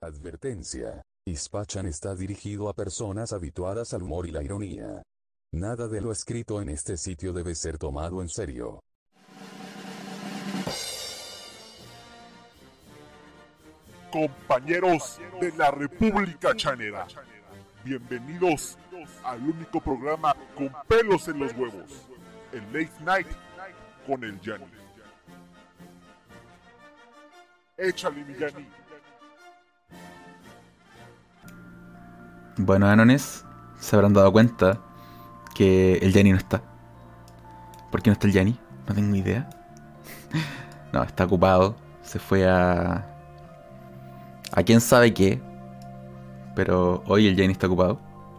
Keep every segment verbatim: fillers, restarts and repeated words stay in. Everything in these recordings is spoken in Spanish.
Advertencia. Ispachan está dirigido a personas habituadas al humor y la ironía. Nada de lo escrito en este sitio debe ser tomado en serio. Compañeros de la República Chanera, bienvenidos al único programa con pelos en los huevos, el Late Night con el Yanni. Échale, mi Yanni. Bueno, Anones, se habrán dado cuenta que el Yanni no está. ¿Por qué no está el Yanni? No tengo idea. No, está ocupado. Se fue a... a quién sabe qué. Pero hoy el Yanni está ocupado.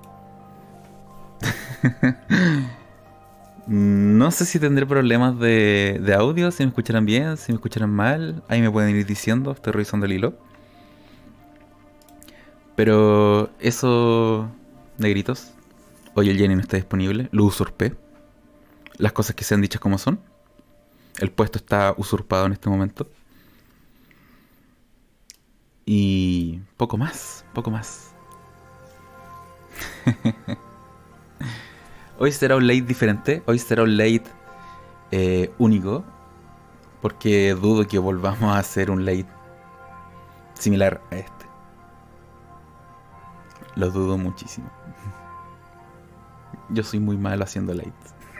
No sé si tendré problemas de, de audio, si me escucharán bien, si me escucharán mal. Ahí me pueden ir diciendo, estoy revisando el hilo. Pero eso, negritos, hoy el Yanni no está disponible, lo usurpé. Las cosas que sean dichas como son. El puesto está usurpado en este momento. Y poco más, poco más. Hoy será un late diferente, hoy será un late eh, único. Porque dudo que volvamos a hacer un late similar a este. Lo dudo muchísimo. Yo soy muy malo haciendo lights.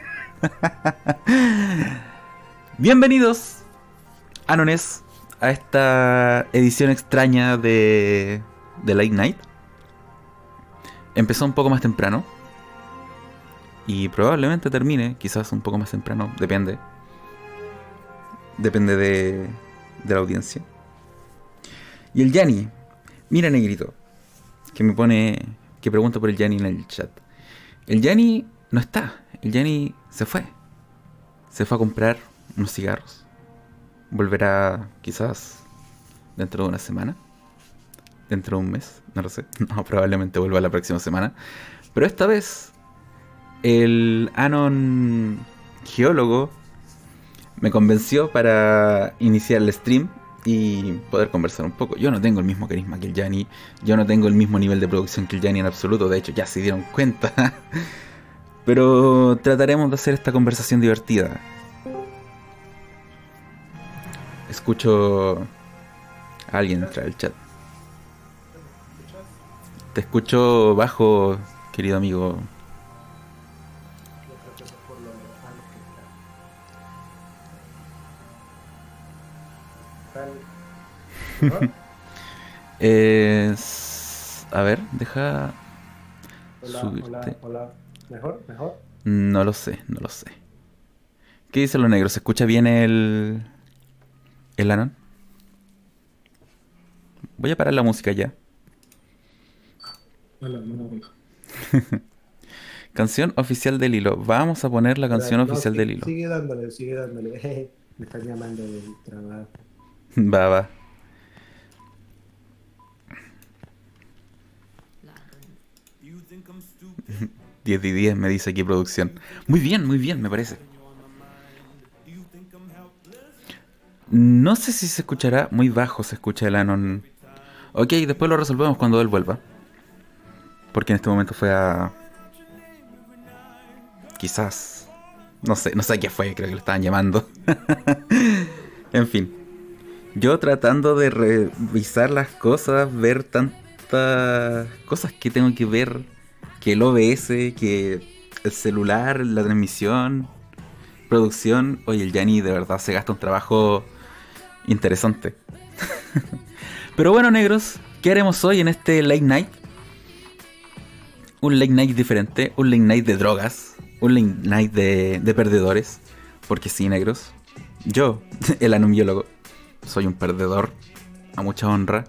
Bienvenidos, Anones, a esta edición extraña de, de Late Night. Empezó un poco más temprano. Y probablemente termine, quizás un poco más temprano. Depende. Depende de, de la audiencia. Y el Yanni, mira, negrito, que me pone, que pregunta por el Yanni en el chat. El Yanni no está, el Yanni se fue. Se fue a comprar unos cigarros. Volverá quizás dentro de una semana, dentro de un mes, no lo sé. No, probablemente vuelva la próxima semana. Pero esta vez, el Anon geólogo me convenció para iniciar el stream y poder conversar un poco. Yo no tengo el mismo carisma que el Yanni. Yo no tengo el mismo nivel de producción que el Yanni en absoluto. De hecho, ya se dieron cuenta. Pero trataremos de hacer esta conversación divertida. Escucho a alguien entrar al chat. Te escucho bajo, querido amigo. Es... A ver, deja Hola, subirte. hola, hola. ¿Mejor? ¿Mejor? No lo sé, no lo sé. ¿Qué dice lo negro? ¿Se escucha bien el... el Anon? Voy a parar la música ya. Hola, no, no. Canción oficial del hilo. Vamos a poner la canción No, oficial sí, del hilo. sigue dándole, sigue dándole. Me están llamando del trabajo. Va, va. diez de diez me dice aquí producción. Muy bien, muy bien, me parece. No sé si se escuchará. Muy bajo se escucha el Anon. Ok, después lo resolvemos cuando él vuelva. Porque en este momento fue a... Quizás... No sé, no sé a qué fue, creo que lo estaban llamando. En fin. Yo tratando de revisar las cosas, ver tantas cosas que tengo que ver, que el O B S, que el celular, la transmisión, producción. Oye, el Yanni de verdad se gasta un trabajo interesante. Pero bueno, negros, ¿qué haremos hoy en este late night? Un late night diferente, un late night de drogas, un late night de, de perdedores. Porque sí, negros, yo, el anomiólogo, soy un perdedor, a mucha honra.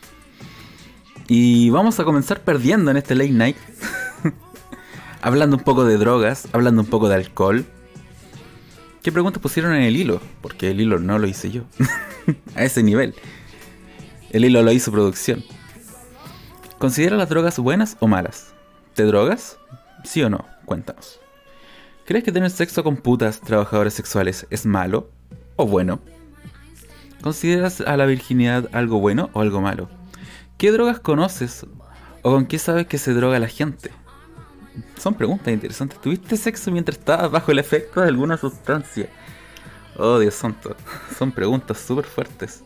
Y vamos a comenzar perdiendo en este late night. Hablando un poco de drogas, hablando un poco de alcohol. ¿Qué preguntas pusieron en el hilo? Porque el hilo no lo hice yo. A ese nivel. El hilo lo hizo producción. ¿Considera las drogas buenas o malas? ¿Te drogas? ¿Sí o no? Cuéntanos. ¿Crees que tener sexo con putas, trabajadores sexuales, es malo o bueno? ¿Consideras a la virginidad algo bueno o algo malo? ¿Qué drogas conoces o con qué sabes que se droga la gente? Son preguntas interesantes. ¿Tuviste sexo mientras estabas bajo el efecto de alguna sustancia? Oh, Dios santo. Son preguntas súper fuertes.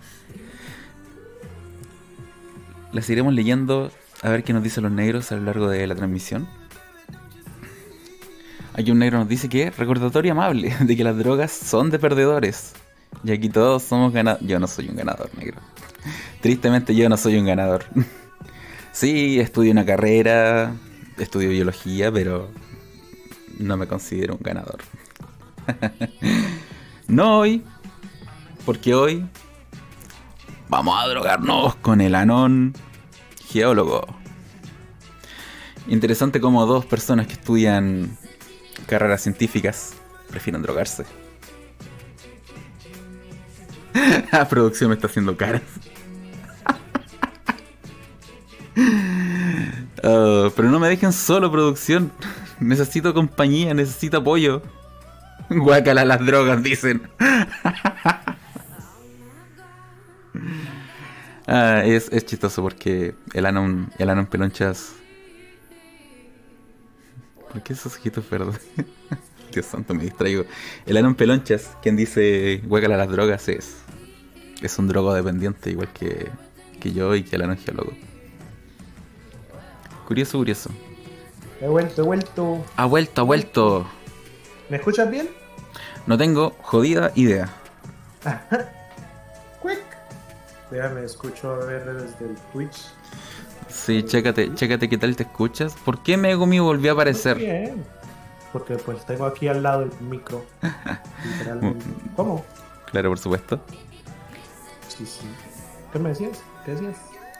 Las iremos leyendo a ver qué nos dicen los negros a lo largo de la transmisión. Aquí un negro nos dice que recordatorio amable de que las drogas son de perdedores. Y aquí todos somos ganadores. Yo no soy un ganador, negro. Tristemente yo no soy un ganador. Sí, estudio una carrera, estudio biología, pero no me considero un ganador. No hoy, porque hoy vamos a drogarnos con el Anón geólogo. Interesante como dos personas que estudian carreras científicas prefieren drogarse. La producción me está haciendo caras. Uh, pero no me dejen solo, producción. Necesito compañía, necesito apoyo. Guácala las drogas, dicen. Ah, es, es chistoso porque el Anon, el Anon Pelonchas. ¿Por qué esos ojitos verdes? Dios santo, me distraigo. El Anon Pelonchas, quien dice guácala las drogas, es es un drogodependiente, igual que, que yo y que el Anon geólogo. Curioso, curioso. He vuelto, he vuelto. Ha vuelto, ha vuelto. ¿Me escuchas bien? No tengo jodida idea. Quick. Déjame, escucho a ver desde el Twitch. Sí, chécate, chécate qué tal te escuchas. ¿Por qué Megumi volvió a aparecer? Muy bien. Porque pues tengo aquí al lado el micro. Literalmente. ¿Cómo? Claro, por supuesto. Sí, sí. ¿Qué me decías? ¿Qué decías?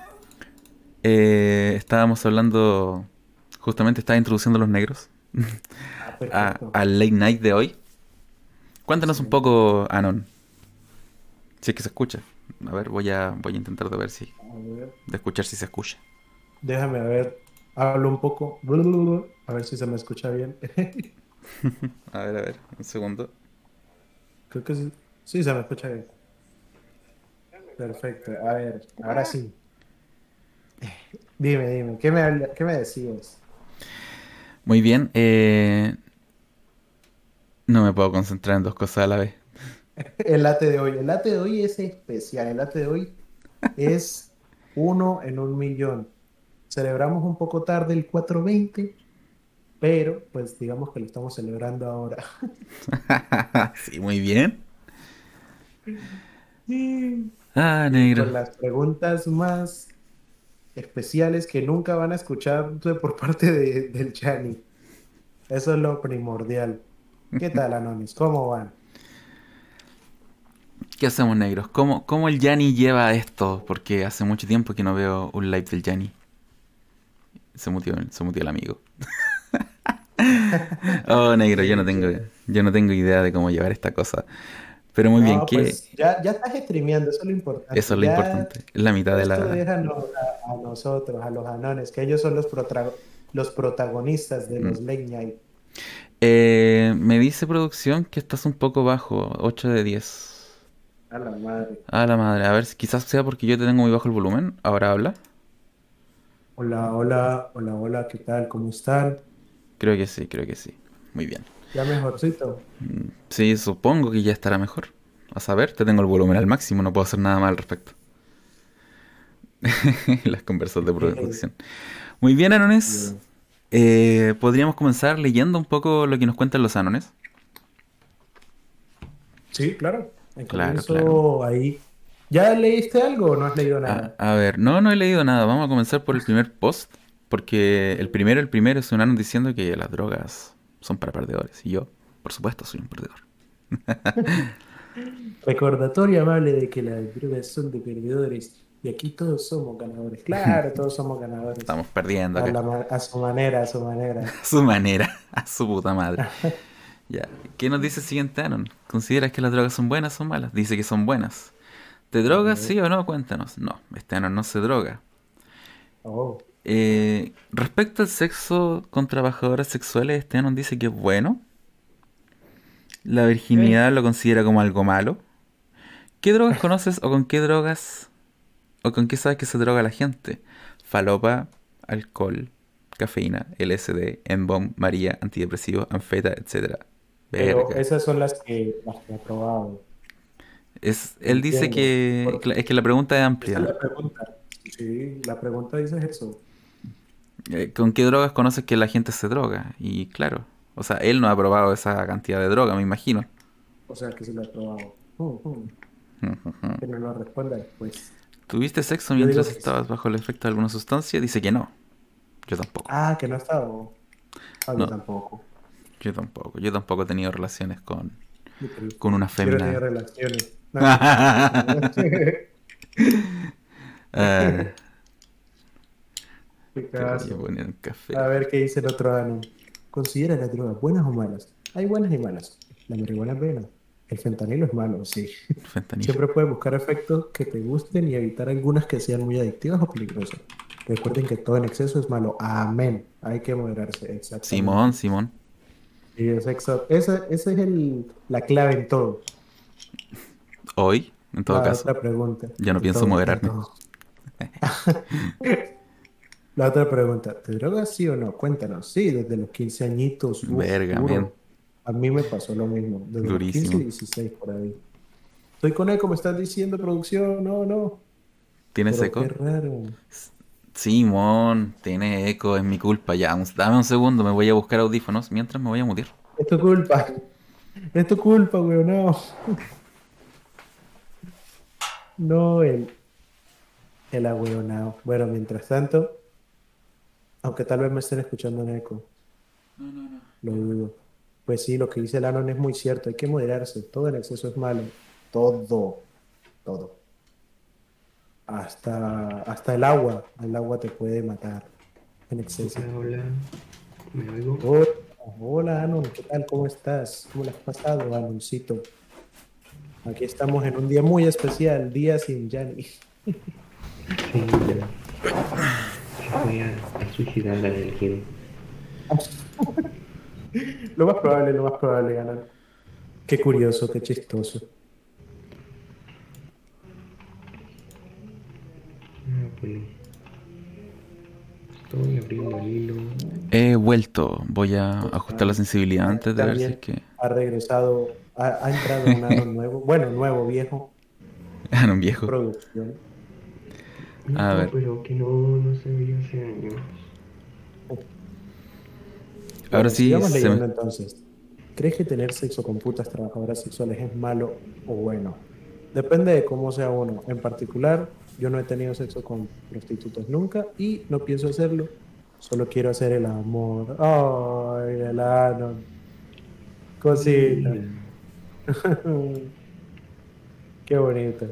Eh, estábamos hablando, justamente estaba introduciendo a los negros Ah, a, perfecto. al late night de hoy. Cuéntanos Sí. un poco, Anon, si es que se escucha. A ver, voy a voy a intentar de ver si A ver, de escuchar si se escucha. déjame ver. Hablo un poco. A ver si se me escucha bien. A ver, a ver, un segundo. Creo que sí. Sí, se me escucha bien. Perfecto. A ver, ahora sí. Dime, dime. ¿Qué me, habla- qué me decías? Muy bien, eh, no me puedo concentrar en dos cosas a la vez. El late de hoy. El late de hoy es especial. El late de hoy es uno en un millón. Celebramos un poco tarde el cuatro veinte, pero pues digamos que lo estamos celebrando ahora. Sí, muy bien. Sí. Ah, Y negro. con las preguntas más especiales que nunca van a escuchar de- por parte de, del Chani. Eso es lo primordial. ¿Qué tal, Anonis? ¿Cómo van? ¿Qué hacemos, negros? ¿Cómo, cómo el Yanni lleva esto? Porque hace mucho tiempo que no veo un live del Yanni. Se mutió, se mutió el amigo. Oh, negro, yo no Qué tengo, chévere. yo no tengo idea de cómo llevar esta cosa. Pero muy bien, No, que pues ya, ya estás streameando, eso es lo eso importante. es lo Ya importante. Es la mitad de esto la... déjanos a, a nosotros, a los anones, que ellos son los, protra- los protagonistas de Mm. los late night. Eh, me dice producción que estás un poco bajo, ocho de diez. A la madre. A la madre, a ver, si quizás sea porque yo te tengo muy bajo el volumen. Ahora habla. Hola, hola, hola, hola, ¿qué tal? ¿Cómo están? Creo que sí, creo que sí. Muy bien. Ya mejorcito. Mm, sí, supongo que ya estará mejor. A saber, te tengo el volumen al máximo, no puedo hacer nada más al respecto. Las conversas de producción. Muy bien, Anones. Bien. Eh, podríamos comenzar leyendo un poco lo que nos cuentan los Anones. Sí, claro. En Claro, comienzo claro. ahí. ¿Ya leíste algo o no has leído A, nada? a ver, no, no he leído nada. Vamos a comenzar por el primer post. Porque el primero, el primero es un Anon diciendo que las drogas son para perdedores. Y yo, por supuesto, soy un perdedor. Recordatorio amable de que las drogas son de perdedores y aquí todos somos ganadores. Claro, todos somos ganadores. Estamos perdiendo A, acá. la ma- a su manera, a su manera. A su manera, a su puta madre. Ya. ¿Qué nos dice el siguiente Anon? ¿Consideras que las drogas son buenas o son malas? Dice que son buenas. ¿Te A drogas, ver. sí o no? Cuéntanos. No, este Anon no se droga. Oh, Eh, respecto al sexo con trabajadoras sexuales, este Anon dice que es bueno. La ok. virginidad lo considera como algo malo. ¿Qué drogas conoces o con qué drogas ¿O con qué sabes que se droga la gente? Falopa, alcohol, cafeína, L S D, Embom, María, antidepresivos, anfeta, etcétera. Pero Verga. esas son las que, las que he probado. Es, él dice Entiendo. que... Porque Es que la pregunta es esa es amplia. la pregunta. Sí, la pregunta dice eso. Eh, ¿Con qué drogas conoces que la gente se droga? Y claro, o sea, él no ha probado esa cantidad de droga, me imagino. O sea que sí la he probado. Uh, uh, que no lo responda después. ¿Tuviste sexo Yo mientras digo que sí. estabas bajo el efecto de alguna sustancia? Dice que no. Yo tampoco. Ah, que no ha estado. Ah, yo No, tampoco. yo tampoco. Yo tampoco he tenido relaciones con, Qué con triste. una Yo no tenía fémina. relaciones. No, mentira. Ah, Qué te voy a caso. poner un A café. ver qué dice el otro Anon. ¿Considera las drogas buenas o malas? Hay buenas y malas. La marihuana es buena. El fentanilo es malo, sí. Fentanilo. Siempre puedes buscar efectos que te gusten y evitar algunas que sean muy adictivas o peligrosas. Recuerden que todo en exceso es malo. Amén. Hay que moderarse, Simón, exactamente. Simón. Y es exa- esa, esa es el, la clave en todo. Hoy, en todo La caso, otra pregunta. ya no De pienso todo, de moderarme. todo. La otra pregunta. ¿Te drogas sí o no? Cuéntanos. Sí, desde los quince añitos. Uf, Verga, men. duro. A mí me pasó lo mismo. Desde los quince y Durísimo. dieciséis por ahí. Estoy con eco, me estás diciendo producción. No, no. ¿Tienes Pero qué eco? raro. Simón, tiene eco, es mi culpa. Ya, un- dame un segundo, me voy a buscar audífonos mientras me voy a mutear. Es tu culpa. Es tu culpa, güey. No. No, el, el agüeonao. Bueno, mientras tanto, aunque tal vez me estén escuchando en eco, lo dudo. Pues sí, lo que dice Lanon es muy cierto. Hay que moderarse. Todo en exceso es malo. Todo. Todo. Hasta, hasta el agua. El agua te puede matar en exceso. Hola, hola, ¿me oigo? Hola, hola, Anon. ¿Qué tal? ¿Cómo estás? ¿Cómo le has pasado, Anoncito? Aquí estamos en un día muy especial. Día sin Yanni. Sí, ya. Se voy a, a suicidar la energía. Lo más probable, lo más probable, Anon. Qué curioso, qué chistoso. Ah, pues. Estoy abriendo el hilo. He vuelto. Voy a ajustar la sensibilidad Aquí antes de ver si es también que... ha regresado, ha, ha entrado un Anon nuevo. Bueno, nuevo, viejo. Ah, no, viejo. Producción. A No, ver. pero que no, no se veía hace años. Ahora Bueno, sí sigamos se leyendo me... entonces. ¿Crees que tener sexo con putas trabajadoras sexuales es malo o bueno? Depende de cómo sea uno. En particular, yo no he tenido sexo con prostitutas nunca y no pienso hacerlo. Solo quiero hacer el amor. Ay, el ano. Cosita. Mira, Qué bonito.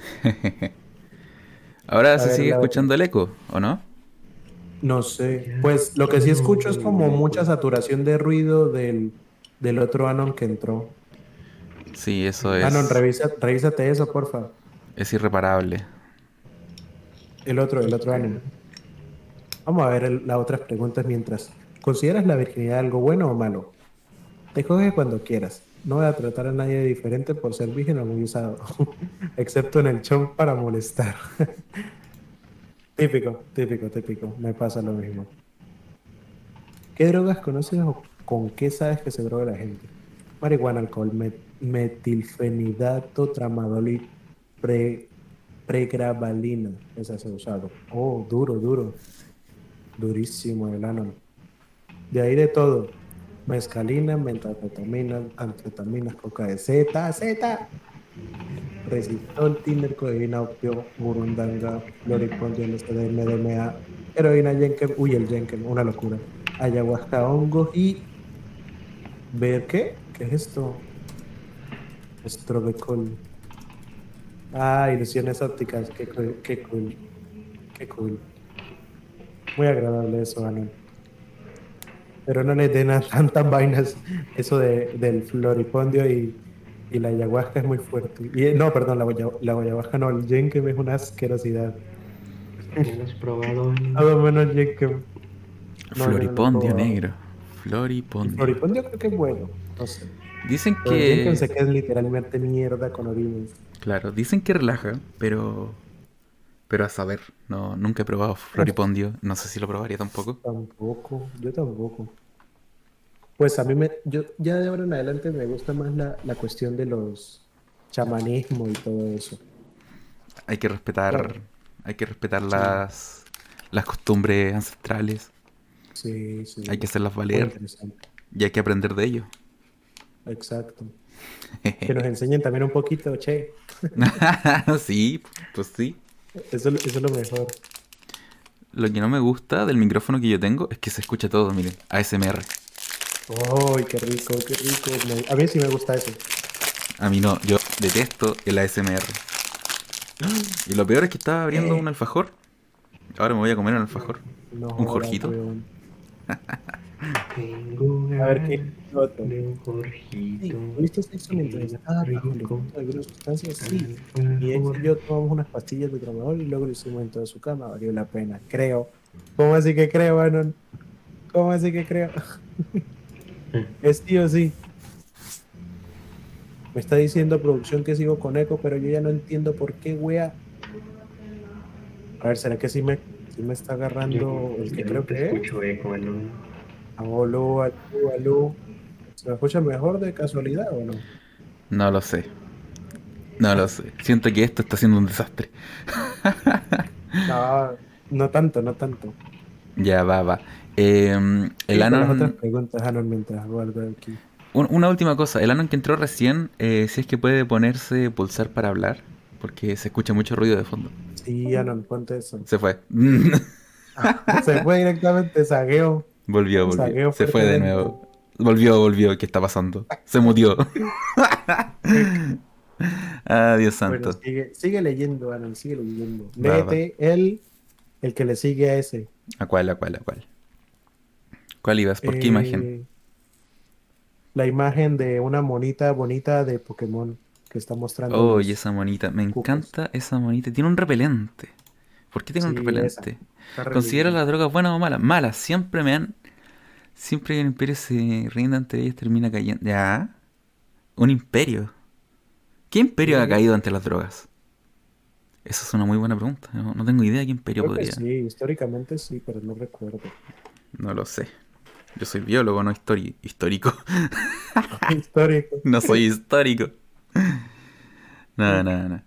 Ahora A se ver, sigue la otra. escuchando el eco, ¿o no? No sé. ya, Pues lo que sí no, escucho es no, como no, mucha pues. saturación de ruido del, del otro Anon que entró. Sí, eso Anon, es... revisa, revísate eso, porfa. Es irreparable. El otro, el otro Espera. Anon. Vamos a ver el- las otras preguntas mientras. ¿Consideras la virginidad algo bueno o malo? Te coges cuando quieras. No voy a tratar a nadie de diferente por ser virgen o muy usado. Excepto en el show para molestar. Típico, típico, típico. Me pasa lo mismo. ¿Qué drogas conoces o con qué sabes que se droga la gente? Marihuana, alcohol, met- metilfenidato, tramadol y pre, pregabalina. Esa se ha usado. Oh, duro, duro. Durísimo el Anon. De ahí de todo. Mescalina, metanfetamina, anfetaminas, coca de Z, Z, resistol, tiner, codeína, opio, burundanga, floripondio, L S D, M D M A, heroína, yenken, uy, el yenken, una locura. Ayahuasca, hongos y... ¿Ver qué? ¿Qué es esto? Estrobecol. Ah, ilusiones ópticas, qué cool, qué cool, qué cool. Muy agradable eso, Anon. Pero no le den a tantas vainas eso de, del floripondio y, y la ayahuasca es muy fuerte. Y, no, perdón, la, guaya- la ayahuasca no, el yenkem es una asquerosidad. ¿Ya lo has probado? Ani? Todo menos yenkem. No, yo no lo he Floripondio probado. negro. El Floripondio. floripondio creo que es bueno, no sé. Dicen Pero el yenkem que... se queda literalmente mierda con orines. Claro, dicen que relaja, pero... Pero a saber, no, nunca he probado floripondio. No sé si lo probaría tampoco. Tampoco, yo tampoco. Pues a mí me, yo ya de ahora en adelante me gusta más la, la cuestión de los chamanismo y todo eso. Hay que respetar, Claro, hay que respetar sí, las, las costumbres ancestrales. sí, Hay que sí. hacerlas Muy valer interesante. y hay que aprender de ello. Exacto. Que nos enseñen también un poquito, che. Sí, pues sí. Eso, eso es lo mejor. Lo que no me gusta del micrófono que yo tengo es que se escucha todo, miren, A S M R. ¡Ay, qué rico, qué rico! Me- a mí sí me gusta eso. A mí no, yo detesto el A S M R. Y lo peor es que estaba abriendo un Eh, alfajor. Ahora me voy a comer un alfajor. no Un jodas, Jorgito. weón. Tengo A ver, ¿qué ganas otro? de un Sí, Jorgito. ¿tuviste sexo mientras Qué estaba bajo el rico. efecto de alguna sustancia? Sí. Mi ex Alfajor. y yo tomamos unas pastillas de tramadol y luego lo hicimos en toda su cama. Valió la pena, creo. ¿Cómo así que creo, Anon? ¿Cómo así que creo? Es sí o sí. Me está diciendo producción que sigo con eco, pero yo ya no entiendo por qué, wea. A ver, ¿será que sí me, sí me está Yo, agarrando el que yo no creo te que es? escucho eco, ¿no? Aló, aló, aló. ¿Se me escucha mejor de casualidad o no? No lo sé. No lo sé. Siento que esto está siendo un desastre. No, no tanto, no tanto. Ya, va, va. Eh, el Sigue con las otras Anon... preguntas, Anon, mientras guardo aquí. un- una última cosa. El Anon que entró recién, eh, si es que puede ponerse pulsar para hablar. Porque se escucha mucho ruido de fondo. Sí, Anon, ponte eso. Se fue. Se fue directamente, zagueo. Volvió, volvió. Zagueo Se fue de fuertemente. nuevo. Volvió, volvió. ¿Qué está pasando? Se mutió. Ah, Dios Bueno, santo. sigue, sigue leyendo, Anon, sigue leyendo. Va, va. Léete el, el que le sigue a ese. ¿A cuál, a cuál, a cuál? ¿Cuál ibas? ¿Por qué imagen? Eh, la imagen de una monita bonita de Pokémon que está mostrando Oh, y los esa monita. Me cupos. encanta esa monita. Tiene un repelente. ¿Por qué tiene un Sí, esa. repelente? Está re ¿Considera linda. las drogas buenas o malas? Malas. Siempre me han... Siempre que el imperio se rinde ante ellas termina cayendo. ¿Ya? ¿Un imperio? ¿Qué imperio ha Sí, caído ante las drogas? Esa es una muy buena pregunta. No, no tengo idea de qué imperio creo que podría... sí, históricamente sí, pero no recuerdo. No lo sé. Yo soy biólogo, no histori- histórico. Histórico. No soy histórico. No, no, no.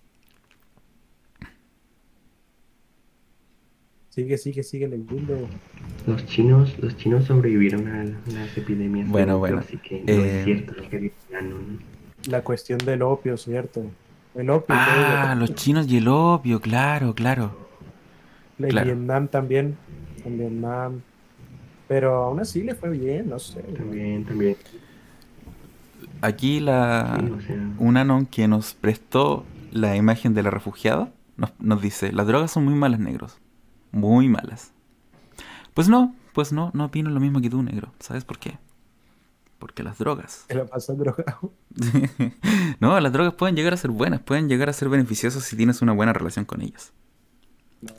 Sigue, sigue, sigue leyendo. Los chinos, los chinos sobrevivieron a las epidemias de Bueno, opio, bueno. así que no Eh, es cierto lo que dicen, ¿no? La cuestión del opio, ¿cierto? El opio, te Ah, digo. los chinos y el opio, claro, claro, En claro. Vietnam también. En Vietnam. Pero aún así le fue bien, no sé. También, también. Aquí Sí, la o sea, un anon que nos prestó la imagen de la refugiada nos, nos dice, las drogas son muy malas, negros. Muy malas. Pues no, pues no, no opino lo mismo que tú, negro. ¿Sabes por qué? Porque las drogas. Se la pasó drogado. No, las drogas pueden llegar a ser buenas, pueden llegar a ser beneficiosas si tienes una buena relación con ellas. Pero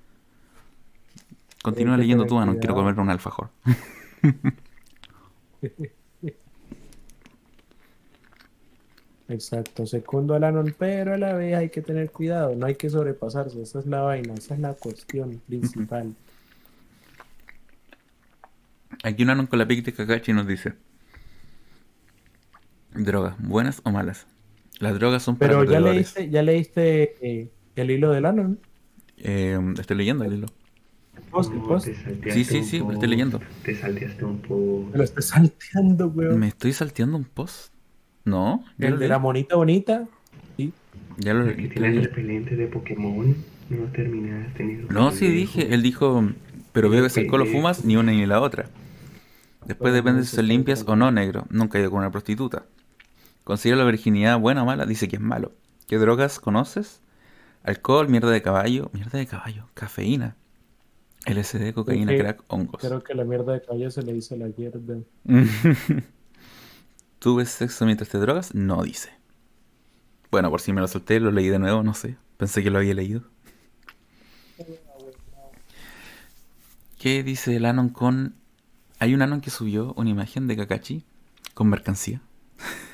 hay Continúa que leyendo tener tú, anon, quiero cuidado. comer un alfajor. Exacto, segundo al Anon, pero a la vez hay que tener cuidado, no hay que sobrepasarse, esa es la vaina, esa es la cuestión principal. Aquí un anon con la pic de Kakashi nos dice, drogas, buenas o malas. Las drogas son para Pero ya perdedores. leíste, ya leíste eh, el hilo del Anon, Eh, estoy leyendo el hilo. el post, el no, post, te salteaste Sí, sí, un sí, lo estoy post, leyendo. te salteaste un me post. lo estoy salteando, weón. ¿Me estoy salteando un post? No, ya lo El de leí. la monita bonita, sí, Ya lo La que leí. tiene el repelente de Pokémon, no terminaste ni No, sí dije, él dijo, pero bebes alcohol o fumas, ni una ni la otra. Después Bueno, depende no si sé, son estoy limpias o tranquilo. no, negro. Nunca he ido con una prostituta. ¿Considera la virginidad buena o mala? Dice que es malo. ¿Qué drogas conoces? Alcohol, mierda de caballo, mierda de caballo, cafeína, L S D, Creo cocaína, que, crack, hongos. creo que la mierda de caballo se le hizo la hierba. ¿Tú ves sexo mientras te drogas? No dice. Bueno, por si me lo solté, lo leí de nuevo, no sé. Pensé que lo había leído. ¿Qué dice el Anon con... Hay un Anon que subió una imagen de Kakashi con mercancía.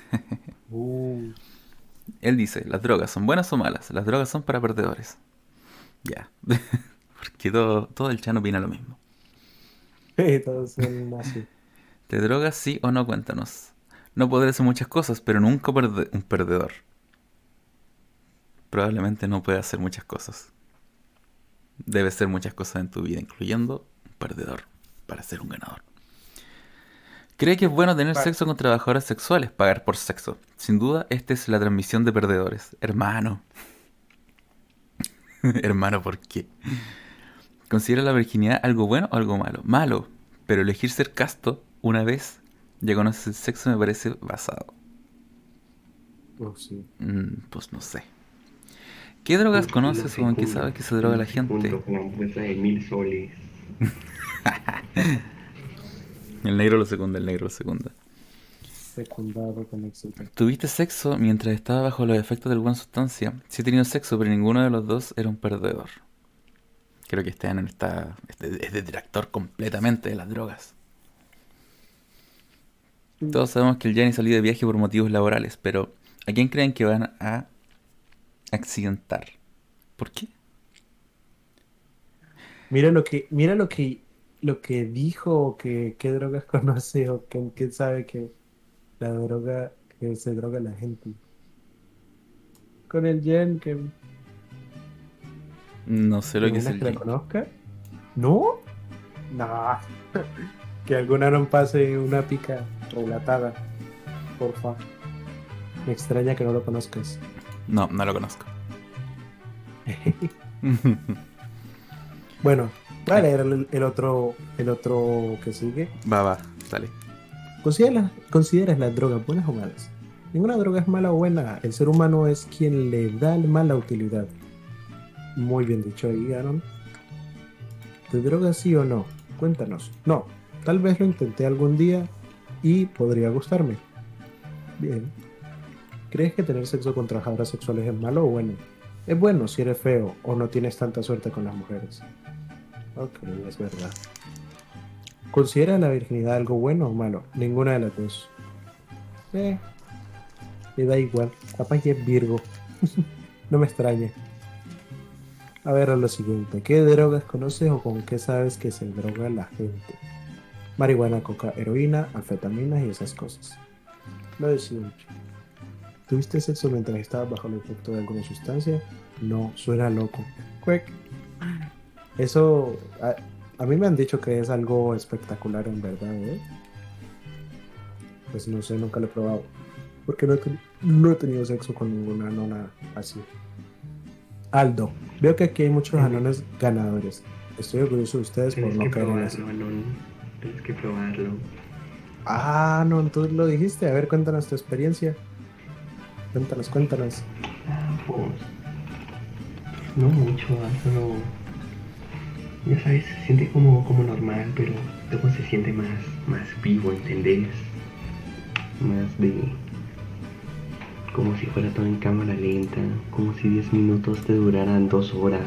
Uh, Él dice, las drogas son buenas o malas. Las drogas son para perdedores. Ya. Porque todo, todo el chat opina lo mismo. Sí, todos son así. ¿Te drogas sí o no? Cuéntanos. No podré hacer muchas cosas, pero nunca perde- un perdedor. Probablemente no pueda hacer muchas cosas. Debe ser muchas cosas en tu vida, incluyendo un perdedor, para ser un ganador. ¿Cree que es bueno tener Vale. sexo con trabajadoras sexuales? Pagar por sexo. Sin duda, esta es la transmisión de perdedores. Hermano. Hermano, ¿por qué? ¿Considera la virginidad algo bueno o algo malo? Malo. Pero elegir ser casto una vez ya conoces el sexo me parece basado. Oh, sí. Mm, pues no sé. ¿Qué drogas Justo conoces o la en qué segunda, sabes que se droga la la segunda gente? con la muestra de mil soles. El negro lo segunda, el negro lo segunda. Secundado con éxito. ¿Tuviste sexo mientras estaba bajo los efectos de alguna sustancia? Sí he tenido sexo, pero ninguno de los dos era un perdedor. Creo que este año está, este- es detractor completamente de las drogas. Todos sabemos que el Gianni salió de viaje por motivos laborales, pero ¿a quién creen que van a accidentar? ¿Por qué? Mira lo que, mira lo que, lo que dijo, que qué drogas conoce o que, que sabe que la droga, que se droga la gente. Con el Jen, que No sé lo ¿te que es imaginas el que la Gianni. conozca? ¿No? No. Que alguna no pase una pica relatada. Porfa. Me extraña que no lo conozcas. No, no lo conozco. Bueno, voy a leer el, el otro, el otro que sigue. Va, va, dale. ¿Consideras, ¿Consideras las drogas buenas o malas? Ninguna droga es mala o buena. El ser humano es quien le da mala utilidad. Muy bien dicho ahí, Aaron. ¿Te drogas sí o no? Cuéntanos. No, tal vez lo intenté algún día y podría gustarme. Bien. ¿Crees que tener sexo con trabajadoras sexuales es malo o bueno? Es bueno si eres feo o no tienes tanta suerte con las mujeres. Ok, es verdad. ¿Consideras la virginidad algo bueno o malo? Ninguna de las dos. Eh, me da igual. Capaz que es Virgo. No me extraña. A ver, a lo siguiente. ¿Qué drogas conoces o con qué sabes que se droga la gente? Marihuana, coca, heroína, anfetaminas y esas cosas. Lo de siempre. ¿Tuviste sexo mientras estabas bajo el efecto de alguna sustancia? No, suena loco. Cuec. Eso, a, a mí me han dicho que es algo espectacular en verdad, ¿eh? Pues no sé, nunca lo he probado. Porque no he, ten- no he tenido sexo con ninguna nona así. Aldo, veo que aquí hay muchos anones ganadores. Estoy orgulloso de ustedes por Tienes no que caer en eso. probarlo, Anon. Tienes que probarlo. Ah, no, tú lo dijiste. A ver, cuéntanos tu experiencia. Cuéntanos, cuéntanos. Ah, pues. No mucho, ah, solo. Ya sabes, se siente como, como normal, pero luego se siente más, más vivo, ¿entendés? Más de. Como si fuera todo en cámara lenta, como si diez minutos te duraran dos horas.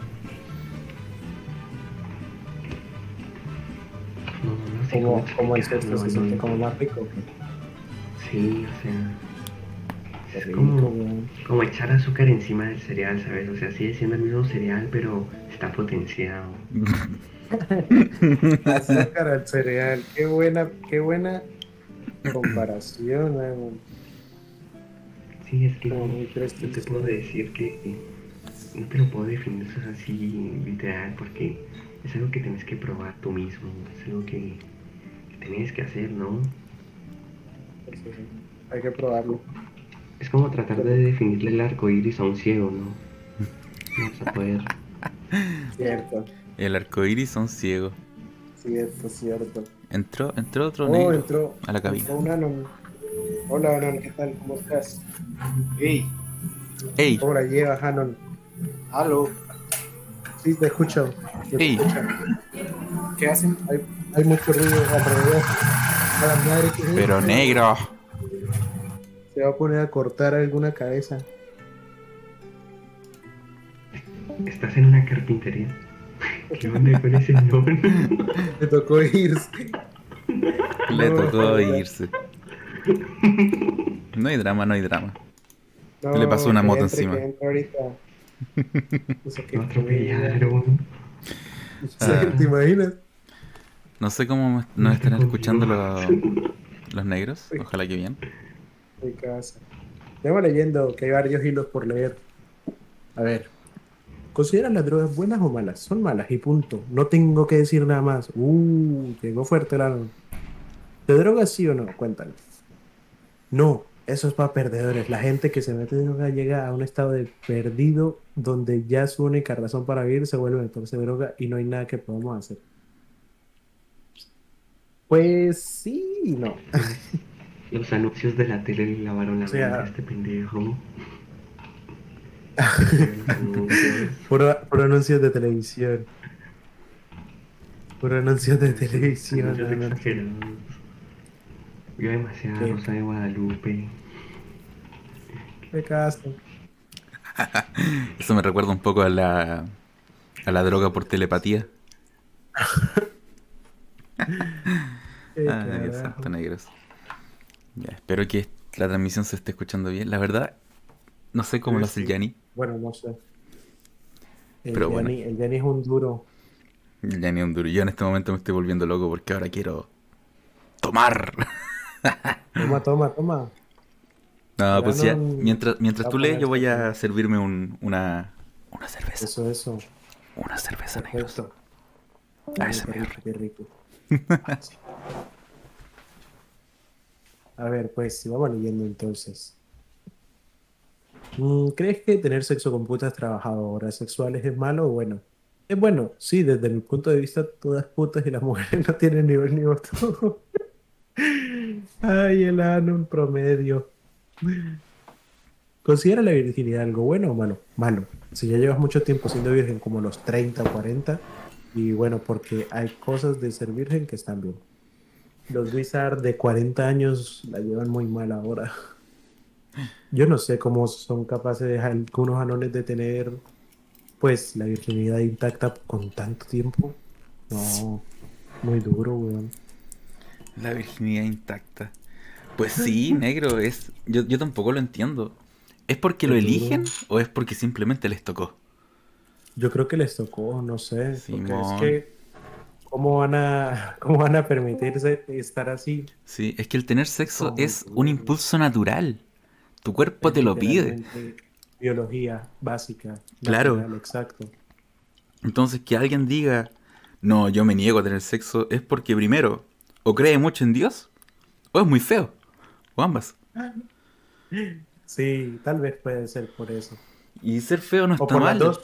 No, no sé Como, cómo como el sexo explicarlo, se ¿no? siente como más rico. Sí, o sea, Qué es rico, como, weón. como echar azúcar encima del cereal, ¿sabes? O sea, sigue siendo el mismo cereal, pero está potenciado. Azúcar al cereal. Qué buena, qué buena comparación, weón. Sí, es que Como no, muy no triste. te puedo decir que no te lo puedo definir eso así literal, porque es algo que tienes que probar tú mismo, es algo que, que tienes que hacer, ¿no? Sí, hay que probarlo. Es como tratar de definirle el arco iris a un ciego, ¿no? No vas a poder. Cierto, El arco iris son ciegos. cierto, cierto. Entró, entró otro Oh, negro entró, a la cabina. entró un Anon. Hola, Anon, ¿qué tal? ¿Cómo estás? Hey, ¡Ey! ¿Cómo la llevas, Anon? aló, Sí, te escucho. Te ¡Ey! escucho. ¿qué hacen? Hay, hay mucho ruido alrededor. A la madre que es ¡Pero esto? negro! Se va a poner a cortar alguna cabeza. ¿Estás en una carpintería? ¿Qué onda con ese nombre? Le tocó irse. Le No, tocó joder. irse. No hay drama, no hay drama. No, Le pasó una que moto entre, encima. que entre ahorita. Eso que Lo juega. atropellaron. Sí, Ah, ¿te imaginas? no sé cómo me- No nos está estarán escuchando conmigo. los, los negros. Uy, Ojalá que bien. qué casa. Estamos leyendo que hay varios hilos por leer. A ver, ¿consideran las drogas buenas o malas? Son malas y punto. No tengo que decir nada más. Uh, llegó fuerte la... ¿Te drogas sí o no? Cuéntame. No, eso es para perdedores. La gente que se mete en droga llega a un estado de perdido donde ya su única razón para vivir se vuelve meterse droga y no hay nada que podamos hacer. Pues sí y no. Los anuncios de la tele le lavaron O la mente a sea, este pendejo. Que se vean los anuncios. puro, puro anuncios de televisión. Puro anuncios de Anuncios, televisión, anuncios no, no. exagerados. Vio demasiada Qué, Rosa de Guadalupe. qué caso. Eso me recuerda un poco a la, a la droga por telepatía. Qué Ay, Dios santo, carajo. negros. Ya, espero que la transmisión se esté escuchando bien. La verdad, no sé cómo Sí, lo hace el sí. Yanni, Bueno, no sé. El pero bueno, Yanni, el Yanni es un duro. el Yanni es un duro. Yo en este momento me estoy volviendo loco porque ahora quiero tomar. Toma, toma, toma. No, El pues ya, Anon mientras, mientras va a tú lees, yo ponerse voy aquí. a servirme un, una, una cerveza. Eso, eso. Una cerveza, negros. Perfecto. Ay, qué A S M R. rico, qué rico. Sí. A ver, pues, vamos leyendo entonces. Mm, ¿Crees que tener sexo con putas trabajadoras sexuales es malo o bueno? Es bueno, sí, desde mi punto de vista, todas putas y las mujeres no tienen nivel ni voto. Ay, el ano, un promedio. ¿Considera la virginidad algo bueno o malo? Malo. Si ya llevas mucho tiempo siendo virgen, como los treinta o cuarenta, y bueno, porque hay cosas de ser virgen que están bien. Los Wizard de cuarenta años la llevan muy mal ahora. Yo no sé cómo son capaces de algunos anones de tener, pues, la virginidad intacta con tanto tiempo. No, muy duro, weón. La virginidad intacta. Pues sí, negro, es. Yo, yo tampoco lo entiendo. ¿Es porque lo Es duro. eligen o es porque simplemente les tocó? Yo creo que les tocó, no sé, porque es Simón. que, ¿cómo van a, cómo van a permitirse estar así? Sí, es que el tener sexo No, muy es un duro. impulso natural. Tu cuerpo Es te lo pide. literalmente biología básica, Claro. natural, exacto. Entonces que alguien diga, no, yo me niego a tener sexo, es porque primero, o cree mucho en Dios, o es muy feo. O ambas. Sí, tal vez puede ser por eso. Y ser feo no O está por las mal. dos.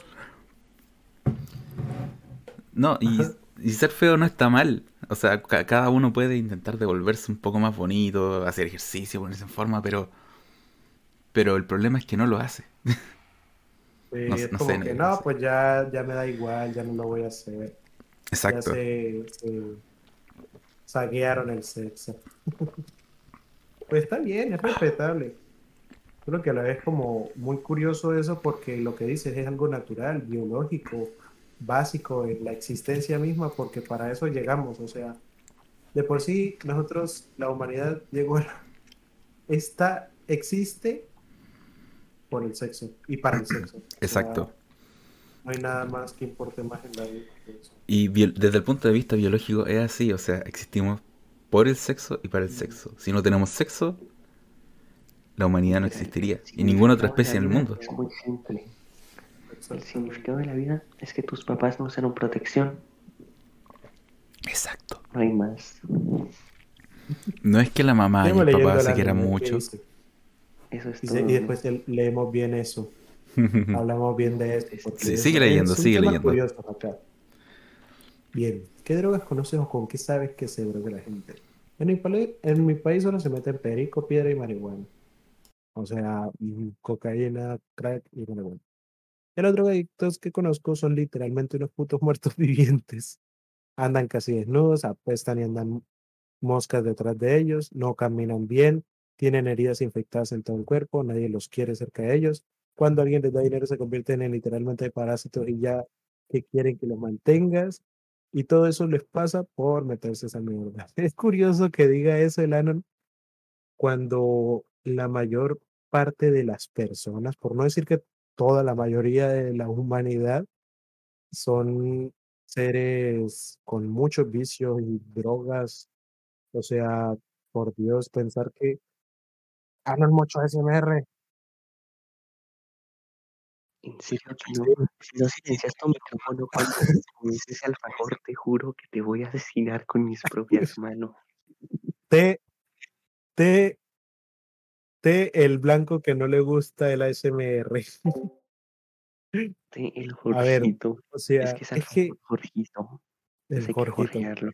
No, y, y ser feo no está mal. O sea, ca- cada uno puede intentar devolverse un poco más bonito, hacer ejercicio, ponerse en forma, pero, pero el problema es que no lo hace. Sí, No, es no sé, como que negro, no, sí. pues ya, ya me da igual, ya no lo voy a hacer. Ya Exacto. se, se saquearon el sexo. Pues está bien, es respetable. Creo que a la vez como muy curioso eso porque lo que dices es algo natural, biológico, básico en la existencia misma, porque para eso llegamos. O sea, de por sí nosotros, la humanidad llegó a la- está, existe por el sexo y para el sexo. O Exacto. sea, no hay nada más que importe más en la vida que eso. Y bio- desde el punto de vista biológico es así, o sea, existimos por el sexo y para el Mm, sexo. Si no tenemos sexo, la humanidad no Literal, existiría. el Y ninguna otra significado de la especie en el vida mundo. es muy simple. El exactamente. significado de la vida es que tus papás no usaron protección. Exacto. No hay más. No es que la mamá y Seguimos el papá leyendo se la quieran a ver qué mucho. dice. Eso es Y, se- y todo. después el- leemos bien eso, hablamos bien de eso, Sí, porque sigue eso leyendo, es un sigue tema leyendo. curioso acá. Bien, ¿qué drogas conoces o con qué sabes que se droga la gente? En mi, pale- en mi país solo se meten perico, piedra y marihuana. O sea, mm, cocaína, crack y marihuana. Y los drogadictos que conozco son literalmente unos putos muertos vivientes. Andan casi desnudos, apestan y andan moscas detrás de ellos, no caminan bien, tienen heridas infectadas en todo el cuerpo, nadie los quiere cerca de ellos. Cuando alguien les da dinero se convierten en literalmente parásitos y ya que quieren que los mantengas. Y todo eso les pasa por meterse esa mierda. Es curioso que diga eso el Anon cuando la mayor parte de las personas, por no decir que toda la mayoría de la humanidad son seres con muchos vicios y drogas. O sea, por Dios, pensar que hablan mucho A S M R. En serio que no. Sí. Si no silencias tu micrófono cuando dices alfajor, te juro que te voy a asesinar con mis propias manos. Té, té, té, el blanco que no le gusta el A S M R. Té, el A ver, Jorgito. o Es sea, que es es que alfajor Jorgito. el Entonces hay que Jorgito. jorgearlo.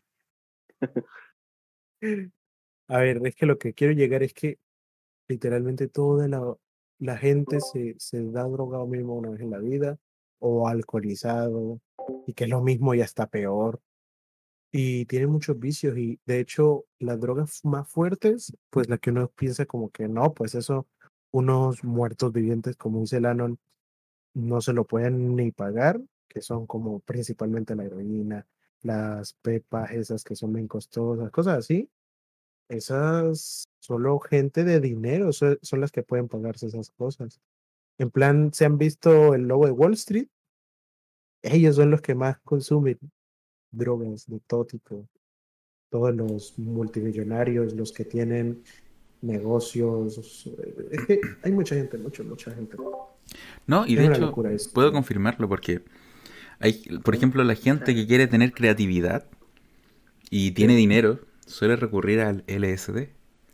A ver, es que lo que quiero llegar es que literalmente toda la, la gente se, se da drogado mismo una vez en la vida o alcoholizado y que es lo mismo y hasta peor. Y tiene muchos vicios y de hecho las drogas más fuertes, pues la que uno piensa como que no, pues eso, unos muertos vivientes, como dice Lannon, no se lo pueden ni pagar, que son como principalmente la heroína, las pepas esas que son bien costosas, cosas así. Esas solo gente de dinero so- son las que pueden pagarse esas cosas. En plan, ¿se han visto el lobo de Wall Street? Ellos son los que más consumen drogas de todo tipo. Todos los multimillonarios, los que tienen negocios. eh, Es que hay mucha gente, mucha, mucha gente. No, y Es de una hecho locura eso. puedo confirmarlo porque hay, por ejemplo, la gente que quiere tener creatividad y tiene Sí, dinero suele recurrir al L S D.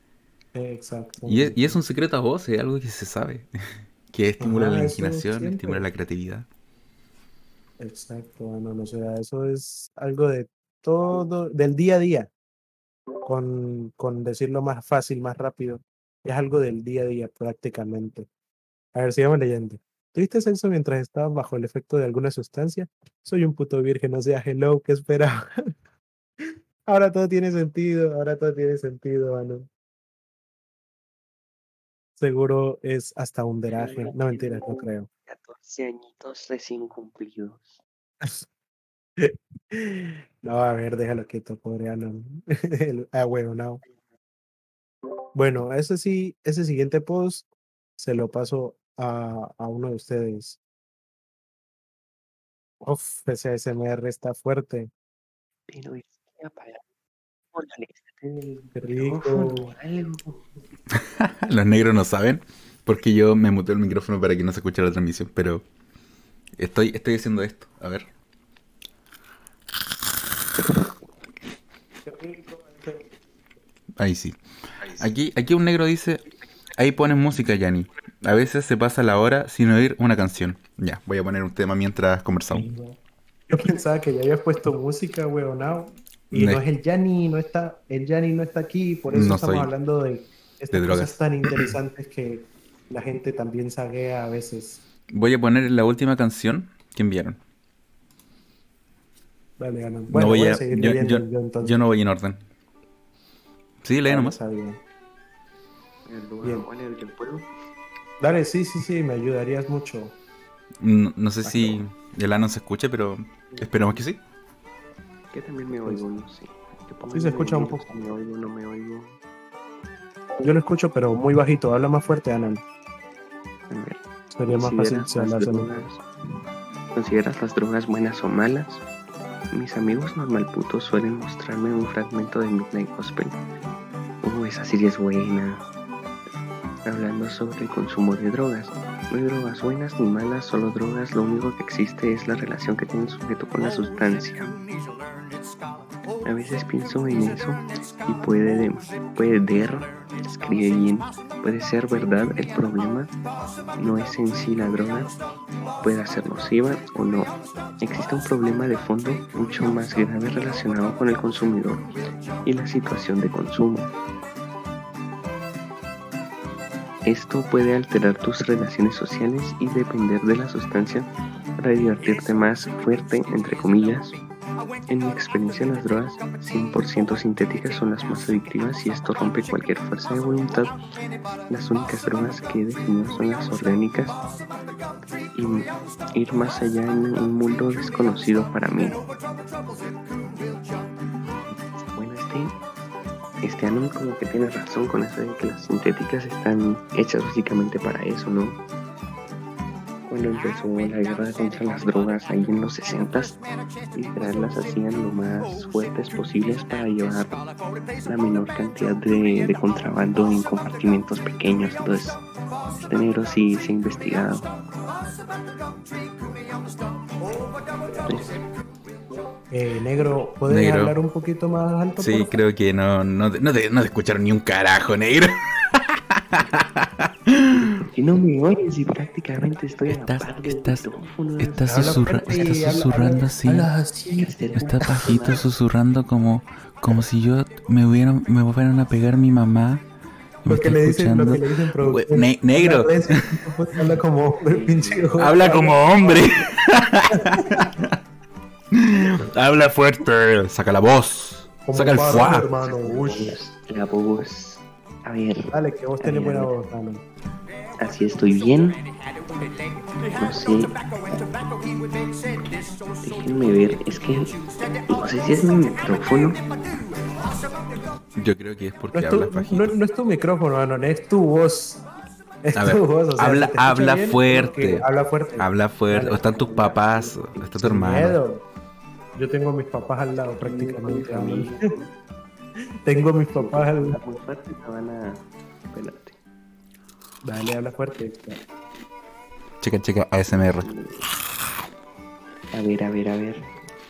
Y es, y es exactamente. un secreto a voces, algo que se sabe, que estimula la Ajá, eso imaginación, estimula siempre. la creatividad. Exacto, bueno, no sé, eso es algo de todo, del día a día, con, con decirlo más fácil, más rápido. Es algo del día a día prácticamente. A ver, sigamos leyendo. ¿Tuviste sexo mientras estabas bajo el efecto de alguna sustancia? Soy un puto virgen, o sea, hello, ¿qué esperaba? Ahora todo tiene sentido, ahora todo tiene sentido, mano. Seguro es hasta un Pero veraje. yo No, mentiras, no tengo creo. catorce añitos recién cumplidos. No, a ver, déjalo quieto, pobre Alan. El- Ah, bueno, no. Bueno, ese sí, ese siguiente post se lo paso a, a uno de ustedes. Uf, ese A S M R está fuerte. Pero es que apaga, aléjate del Qué micrófono, rico. algo. Los negros no saben porque yo me muteé el micrófono para que no se escuche la transmisión, pero estoy, estoy haciendo esto. A ver. Qué rico. Ahí sí. Aquí, aquí un negro dice, ahí pones música, Yanni. A veces se pasa la hora sin oír una canción. Ya, voy a poner un tema mientras conversamos. Venga. Yo pensaba que ya había puesto música, weonao. Y No, no es- es el Yanni, no está, el Yanni no está aquí, por eso no estamos soy hablando de de estas cosas drogas. tan interesantes que la gente también saguea a veces. Voy a poner la última canción que enviaron. Dale, Alan. No Bueno, voy voy a a, seguir yo, leyendo yo, yo yo entonces. no voy en orden. Sí, lee Dale, nomás. está bien. Aló, Bien. aló, ¿vale? ¿Yo puedo? Dale, sí, sí, sí, me ayudarías mucho. No, no sé Ah, si el ano se escuche, pero esperemos que sí. Que también me Pues, oigo, no sé. Que pongan sí se en escucha un enero poco. si me oigo o no me oigo. Yo lo escucho, pero muy bajito. Habla más fuerte, Alan. A ver, Sería más fácil ¿consideras si las hablas en drogas, ¿consideras las drogas buenas o malas? Mis amigos normalputos suelen mostrarme un fragmento de Midnight Gospel. Uh, esa serie es buena. Hablando sobre el consumo de drogas. No hay drogas buenas ni malas, solo drogas. Lo único que existe es la relación que tiene el sujeto con la sustancia. A veces pienso en eso y puede, puede der, escribe bien, puede ser verdad. El problema no es en sí la droga, puede ser nociva o no. Existe un problema de fondo mucho más grave relacionado con el consumidor y la situación de consumo. Esto puede alterar tus relaciones sociales y depender de la sustancia para divertirte más fuerte, entre comillas. En mi experiencia, las drogas cien por ciento sintéticas son las más adictivas y esto rompe cualquier fuerza de voluntad. Las únicas drogas que he definido son las orgánicas y ir más allá en un mundo desconocido para mí. Bueno, este, este Anon como que tiene razón con eso de que las sintéticas están hechas básicamente para eso, ¿no? Con cuando empezó la guerra contra las drogas ahí en los sesentas, literal las hacían lo más fuertes posibles para llevar la menor cantidad de, de contrabando en compartimentos pequeños. Entonces, este negro sí se ha investigado. Eh, negro, ¿puedes Negro. hablar un poquito más alto? Sí, por favor? creo que no, no, no, te, no te escucharon ni un carajo, negro. Si no me oyes y prácticamente estoy a la Estás, par del estás, micrófono, estás, Habla susurra- fuerte y estás habla- susurrando habla- así. habla así. Estás bajito susurrando como, como si yo me hubieran, me fueran a pegar mi mamá. Y me Lo que está le dicen, lo escuchando. que le dicen Güey, producción. ne- negro. Habla recio, pues, habla como hombre, pinche ojo. Habla como hombre. Habla fuerte. Saca la voz. Como Saca el varón, fuá. hermano. Uy. la voz. A ver, Dale, que vos tenés buena voz, dale. así estoy bien. No sé. Déjenme ver, es que no sé si es mi micrófono. Yo creo que es No porque es, hablas tu, bajito. no, no es tu micrófono, Anon, es tu voz. Es A tu ver, voz, o sea, habla- si te escucha habla bien, fuerte. porque Habla fuerte. Habla fuerte. Dale. O están tus papás. O está tu Sin hermano. miedo. Yo tengo a mis papás al lado prácticamente. Anon. Tengo a mis papás al lado. Muy fuerte, me van a. Espérate. Dale, habla fuerte. Checa, checa, A S M R. A ver, a ver, a ver.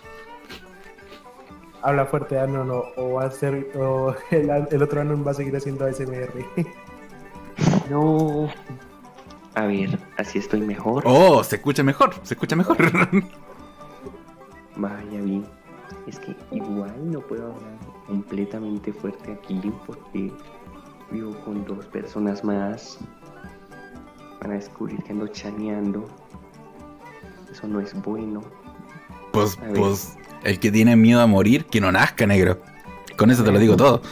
Habla fuerte, Anon, o, o va a ser. O el, el otro Anon va a seguir haciendo A S M R. No. A ver, así estoy mejor. Oh, se escucha mejor. Se escucha mejor. Vaya bien. Es que igual no puedo hablar completamente fuerte aquí porque vivo con dos personas más. Van a descubrir que ando chaneando. Eso no es bueno. Pues, A ver. pues, el que tiene miedo a morir, que no nazca, negro. Con eso te lo digo todo.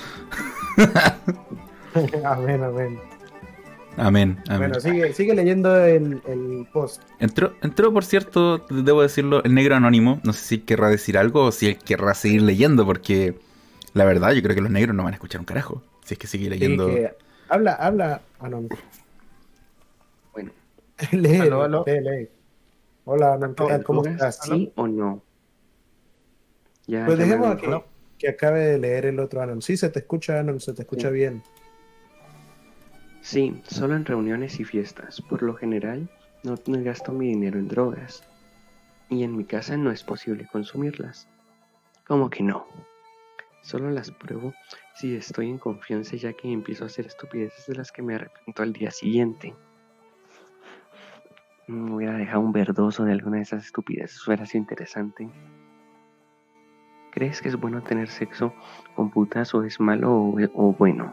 Amén, amén. Amén, amén. Bueno, sigue, sigue leyendo el, el post. Entró, entró, por cierto, debo decirlo, el negro anónimo. No sé si querrá decir algo o si él querrá seguir leyendo, porque la verdad yo creo que los negros no van a escuchar un carajo. Si es que sigue leyendo. Sí, que habla, habla, Anon. Bueno, Lee, Aló, aló. lee, lee. Hola, Anon, ¿qué tal? ¿Cómo ¿drogas, estás? ¿sí o no? Ya, Pues ya me dejemos han que, dicho. que acabe de leer el otro Anon. Sí, se te escucha, Anon, se te escucha Sí. bien. Sí, solo en reuniones y fiestas. Por lo general, no no gasto mi dinero en drogas. Y en mi casa no es posible consumirlas. ¿Cómo que no? Solo las pruebo si estoy en confianza, ya que empiezo a hacer estupideces de las que me arrepiento al día siguiente. Me hubiera dejado un verdoso de alguna de esas estupideces, hubiera sido interesante. ¿Crees que es bueno tener sexo con putas o es malo o, o bueno?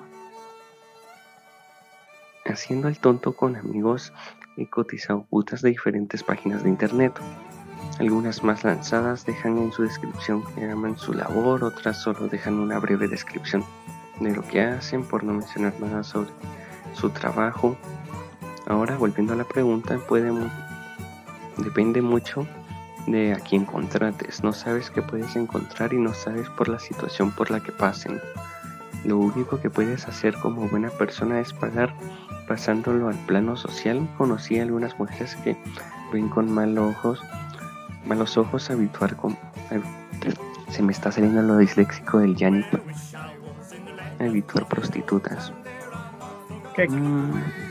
Haciendo el tonto con amigos, he cotizado putas de diferentes páginas de internet. Algunas más lanzadas dejan en su descripción que aman su labor, otras solo dejan una breve descripción de lo que hacen por no mencionar nada sobre su trabajo. Ahora, volviendo a la pregunta, puede mu- depende mucho de a quién contrates. No sabes qué puedes encontrar y no sabes por la situación por la que pasen. Lo único que puedes hacer como buena persona es pagar pasándolo al plano social. Conocí a algunas mujeres que ven con malos ojos, malos ojos habituar con... Se me está saliendo lo disléxico del Yanni. Habituar prostitutas. ¿Qué? Mm,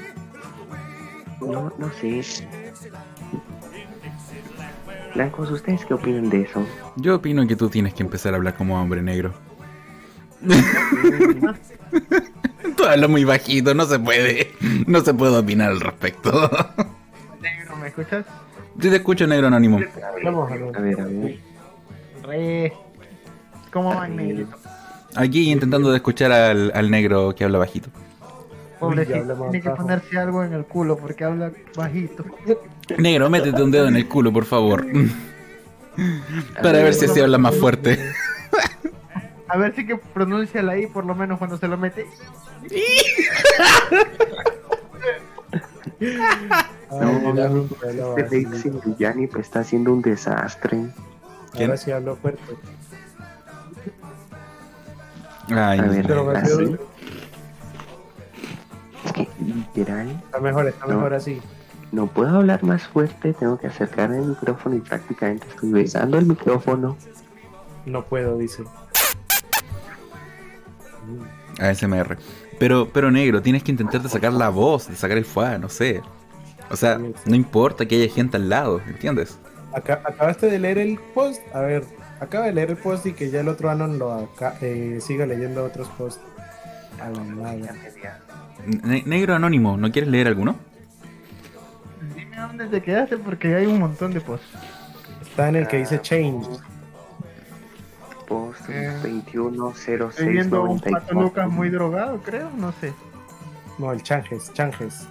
no, no sé. Blancos, ¿ustedes qué opinan de eso? Yo opino que tú tienes que empezar a hablar como hombre negro. Tú hablas muy bajito, no se puede. No se puede opinar al respecto. Negro, ¿me escuchas? Yo te escucho, negro anónimo. Vamos, Anon. A ver, a ver. Re. ¿Cómo van, negrito? Aquí intentando de escuchar al, al negro que habla bajito. Pobrecito, habla más tiene que bajo. ponerse algo en el culo porque habla bajito. Negro, métete un dedo en el culo, por favor. Para ver si así habla más fuerte. A ver si que pronuncia la I por lo menos cuando se lo mete. No, Ay, mira, no, habla este así. Lexi de Yanni pues, está haciendo un desastre. Ahora sí hablo fuerte. Ay, A no. ver, Pero me así. quedo- Es que literal, Está mejor, está No. mejor así. No puedo hablar más fuerte, tengo que acercarme al micrófono y prácticamente estoy besando el micrófono. No puedo, dice. A S M R. Pero, pero negro, tienes que intentar de sacar la voz, de sacar el fuá, no sé. O sea, no importa que haya gente al lado, ¿entiendes? Acá, acabaste de leer el post. A ver, acaba de leer el post y que ya el otro Anon lo acá, eh, siga leyendo otros posts. A la madre. Ne- negro anónimo, ¿no quieres leer alguno? Dime dónde te quedaste porque hay un montón de posts. Está en el que dice change. Post Eh, veintiuno cero Estoy seis viendo un noventa y Pato cuatro. Lucas muy drogado, creo, no sé. No, el changes, changes.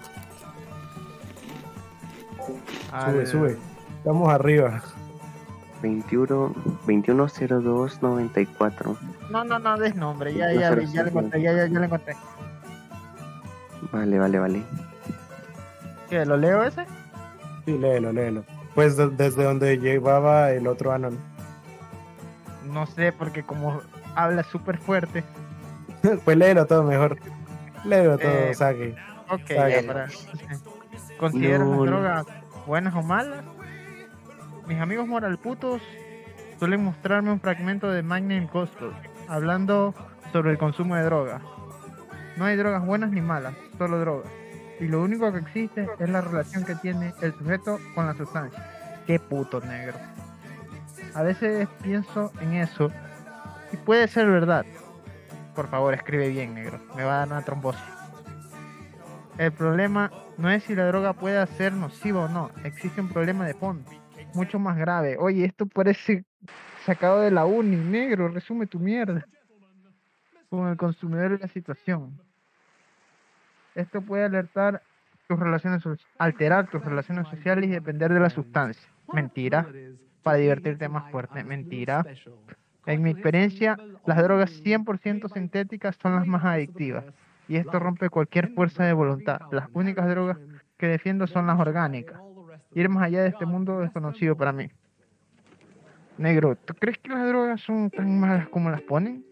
Al- Sube, sube. Vamos arriba. veintiuno veintiuno cero dos noventa y cuatro. No, no, no, des nombre, ya, ya, ya, ya le encontré, ya, ya, ya le encontré. Vale, vale, vale. ¿Qué, lo leo ese? Sí, léelo, léelo. Pues de- desde donde llevaba el otro Anon. No sé, porque como habla súper fuerte. Pues léelo todo mejor. Léelo todo, Eh, saque. Ok, Saga. ya para. ¿Consideras No, las no. drogas buenas o malas? Mis amigos moralputos suelen mostrarme un fragmento de Magnum Costos hablando sobre el consumo de drogas. No hay drogas buenas ni malas, solo drogas. Y lo único que existe es la relación que tiene el sujeto con la sustancia. Qué puto negro. A veces pienso en eso y puede ser verdad. Por favor, escribe bien, negro. Me va a dar una trombosis. El problema no es si la droga puede ser nociva o no. Existe un problema de fondo, mucho más grave. Oye, esto parece sacado de la uni, negro. Resume tu mierda. Con el consumidor y la situación. Esto puede alertar tus relaciones, so- alterar tus relaciones sociales y depender de la sustancia. Mentira. Para divertirte más fuerte. Mentira. En mi experiencia, las drogas cien por ciento sintéticas son las más adictivas. Y esto rompe cualquier fuerza de voluntad. Las únicas drogas que defiendo son las orgánicas. Ir más allá de este mundo desconocido para mí. Negro, ¿tú crees que las drogas son tan malas como las ponen?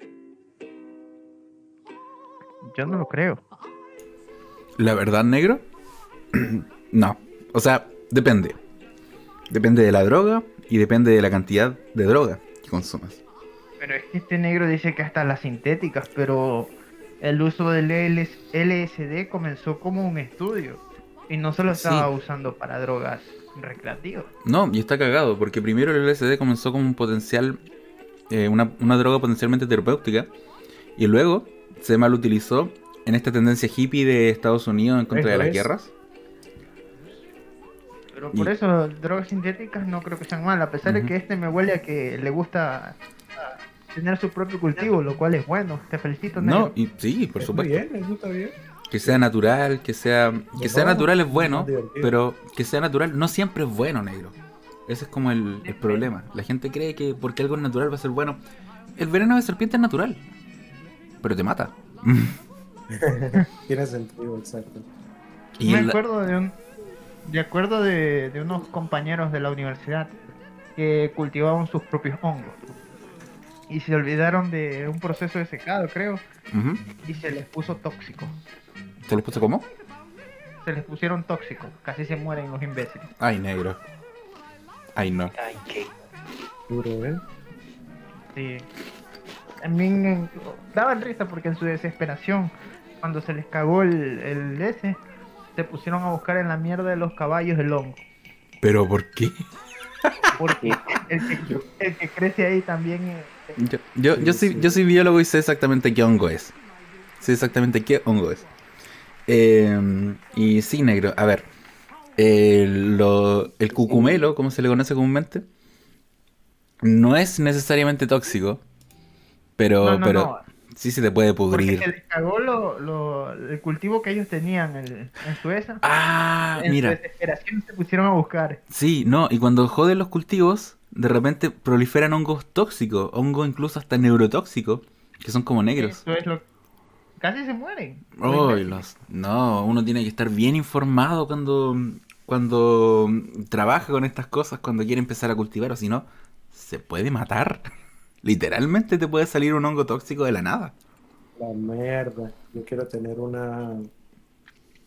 Yo no lo creo. La verdad, negro, no. O sea, depende. Depende de la droga y depende de la cantidad de droga que consumas. Pero es que este negro dice que hasta las sintéticas, pero el uso del L S D comenzó como un estudio y no se lo estaba Sí. usando para drogas recreativas. No, y está cagado, porque primero el L S D comenzó como un potencial, eh, una, una droga potencialmente terapéutica, y luego se mal utilizó en esta tendencia hippie de Estados Unidos en contra Eso de las es. guerras. Pero por Y- eso drogas sintéticas no creo que sean malas, a pesar de Ujú. que este me huele a que le gusta ah, tener su propio cultivo, lo cual es bueno. Te felicito, negro. No, y sí, por Está supuesto. bien, eso está bien. Que sea natural, que sea que sea No, natural es es bueno, más divertido. pero que sea natural no siempre es bueno, negro. Ese es como el, el problema. La gente cree que porque algo es natural va a ser bueno. El veneno de serpiente es natural, pero te mata. Tiene sentido, exacto. Y me el- acuerdo de un de acuerdo de, de unos compañeros de la universidad que cultivaban sus propios hongos y se olvidaron de un proceso de secado, creo, Ujú. y se les puso tóxico. ¿Te lo puse cómo? Se les pusieron tóxicos, casi se mueren los imbéciles. Ay, negro. Ay, no. Ay, qué. Duro, ¿eh? Sí. También eh, daban risa porque en su desesperación, cuando se les cagó el, el S, se pusieron a buscar en la mierda de los caballos el hongo. ¿Pero por qué? Porque el que, el que crece ahí también eh, Yo, yo, yo, soy, yo soy biólogo y sé exactamente qué hongo es. Sé exactamente qué hongo es. Eh, y sí, negro. A ver. El, lo- el cucumelo, como se le conoce comúnmente, no es necesariamente tóxico. Pero, No, no, pero no. sí se te puede porque pudrir. se les cagó lo, lo- el cultivo que ellos tenían en, en Suecia. Ah, En su mira. desesperación se pusieron a buscar. Sí, no, y cuando joden los cultivos, de repente proliferan hongos tóxicos, hongos incluso hasta neurotóxicos, que son como negros. Eso es lo casi se mueren. Ay, los... No, uno tiene que estar bien informado cuando, cuando trabaja con estas cosas, cuando quiere empezar a cultivar, o si no, se puede matar. Literalmente te puede salir un hongo tóxico de la nada. La mierda. Yo quiero tener una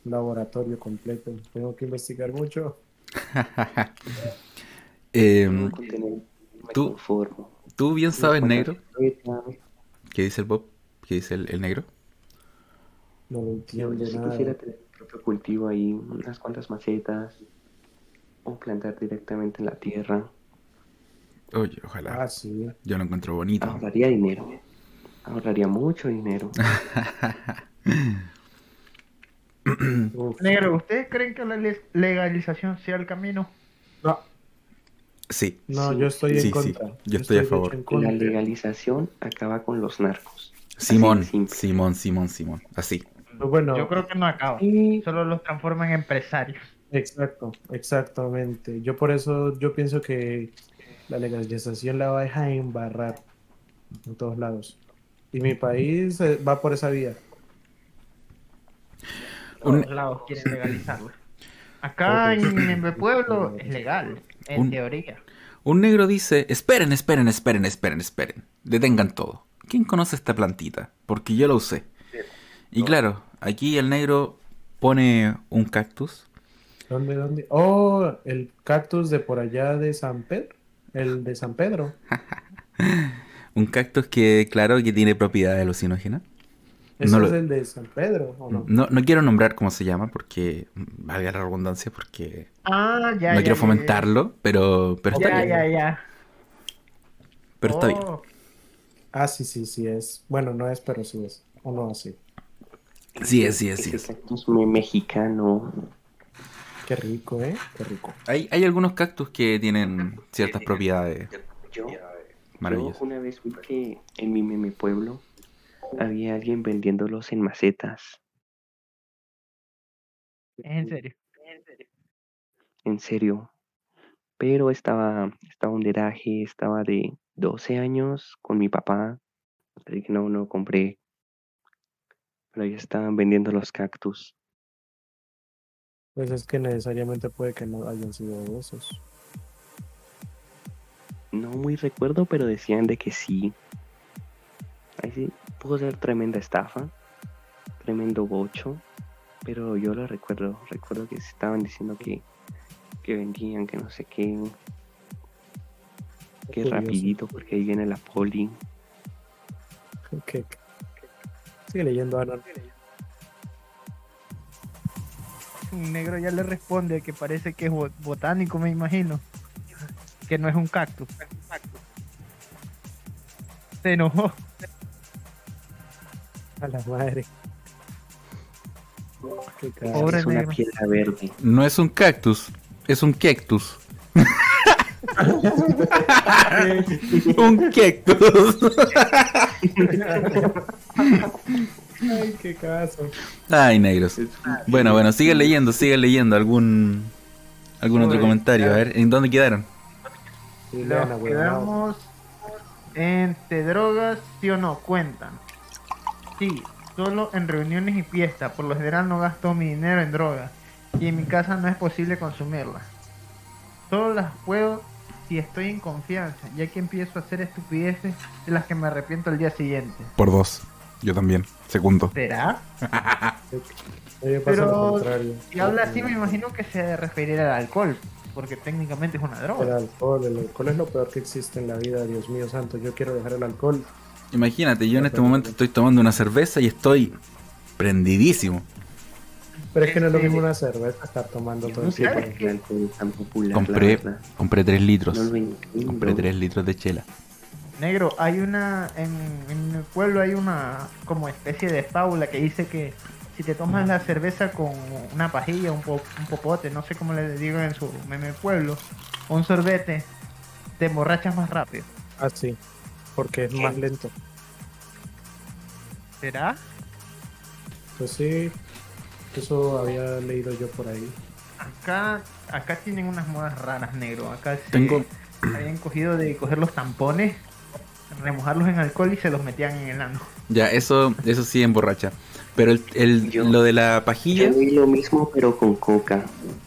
laboratorio completo. Tengo que investigar mucho. Eh, No, con tener- me tú- conformo. ¿Tú bien sabes, Unas negro? cuantas recetas. ¿Qué dice el Bob? ¿Qué dice el, el negro? No lo Yo, entiendo yo sí nada. quisiera tener mi propio cultivo ahí, unas cuantas macetas, o plantar directamente en la tierra. Oye, ojalá. Ah, sí. Yo lo encuentro bonito. Ahorraría dinero. Ahorraría mucho dinero. Uf. Negro, ¿ustedes creen que la le- legalización sea el camino? No, Sí, no, Sí, yo estoy sí, en sí. contra. Yo estoy a de hecho, favor. en La contra. legalización acaba con los narcos. Así de Simón, simple. Simón, Simón, Simón. Así. Pues bueno, Yo creo que no acaba. Y Solo los transforma en empresarios. exacto, exactamente. Yo por eso, yo pienso que la legalización la va a dejar embarrar en todos lados. Y mi país eh, va por esa vía. Un- Todos lados quieren legalizarlo. Acá en mi pueblo es legal, en Un- teoría. Un negro dice, esperen, esperen, esperen, esperen, esperen. Detengan todo. ¿Quién conoce esta plantita? Porque yo la usé. Y claro, aquí el negro pone un cactus. ¿Dónde, dónde? Oh, el cactus de por allá de San Pedro. El de San Pedro. Un cactus que, claro, que tiene propiedades alucinógenas. ¿Ese No es lo- el de San Pedro o no? No, no quiero nombrar cómo se llama porque, valga la redundancia, porque Ah, ya, no ya, quiero ya, fomentarlo, pero, pero está Ya, bien. ya, ya. Pero está bien. Oh, Ah, sí, sí, sí es. Bueno, no es, pero sí es. O no, sí. Sí es, sí es, sí ese es. cactus me- mexicano. Qué rico, ¿eh? Qué rico. Hay, hay algunos cactus que tienen ciertas propiedades Yo, yo maravillosas. una vez vi que en mi, en mi pueblo había alguien vendiéndolos en macetas. es en serio. En serio. Pero estaba, estaba un deraje, estaba de doce años con mi papá. Así que no, no compré. Pero ya estaban vendiendo los cactus. Pues es que necesariamente puede que no hayan sido de esos. No muy recuerdo, pero decían de que sí. Ahí sí, pudo ser tremenda estafa, tremendo bocho, pero yo lo recuerdo, recuerdo que estaban diciendo que, que vendían, que no sé qué, que curioso. rapidito porque ahí viene la poli. ¿Qué? Sigue leyendo, Anon. Un negro ya le responde que parece que es bot- botánico, me imagino. Que no es un cactus. Se enojó. A la madre. Qué cagada. Pobre Es una negro. piedra verde. No es un cactus, es un cactus. Un cactus. Ay, qué caso. Ay, negros. Bueno, bueno, sigue leyendo, sigue leyendo. ¿Algún algún otro Uy, comentario? A ya. ver, ¿en dónde quedaron? Sí, Nos lean, ahuevonados. quedamos en ¿te drogas sí o no? Cuentan. Sí, solo en reuniones y fiestas. Por lo general no gasto mi dinero en drogas. Y en mi casa no es posible consumirlas. Solo las puedo si estoy en confianza, ya que empiezo a hacer estupideces de las que me arrepiento al día siguiente. Por dos. Yo también, segundo. ¿Será? A mí me pasa Pero lo contrario. si habla así me imagino que se referirá al alcohol, porque técnicamente es una El droga. alcohol, el alcohol es lo peor que existe en la vida, Dios mío santo. Yo quiero dejar el alcohol. Imagínate, yo en este momento estoy tomando una cerveza y estoy prendidísimo. Pero es que no es lo Sí. mismo una cerveza estar tomando todo No el sé por tiempo. qué el alcohol es tan popular. la Compré, verdad. compré tres litros. No lo entiendo. Compré tres litros de chela. Negro, hay una, en, en el pueblo hay una como especie de fábula que dice que si te tomas la cerveza con una pajilla, un, po- un popote, no sé cómo le digo en su en mi pueblo, o un sorbete, te emborrachas más rápido. Ah, sí. Porque es más lento. ¿Será? Pues sí. Eso había leído yo por ahí. Acá, acá tienen unas modas raras, negro. Acá se Tengo- habían cogido de coger los tampones, remojarlos en alcohol y se los metían en el ano. Ya, eso, eso sí emborracha. Pero el, el- Yo- lo de la pajilla. Yo vi lo mismo, pero con coca.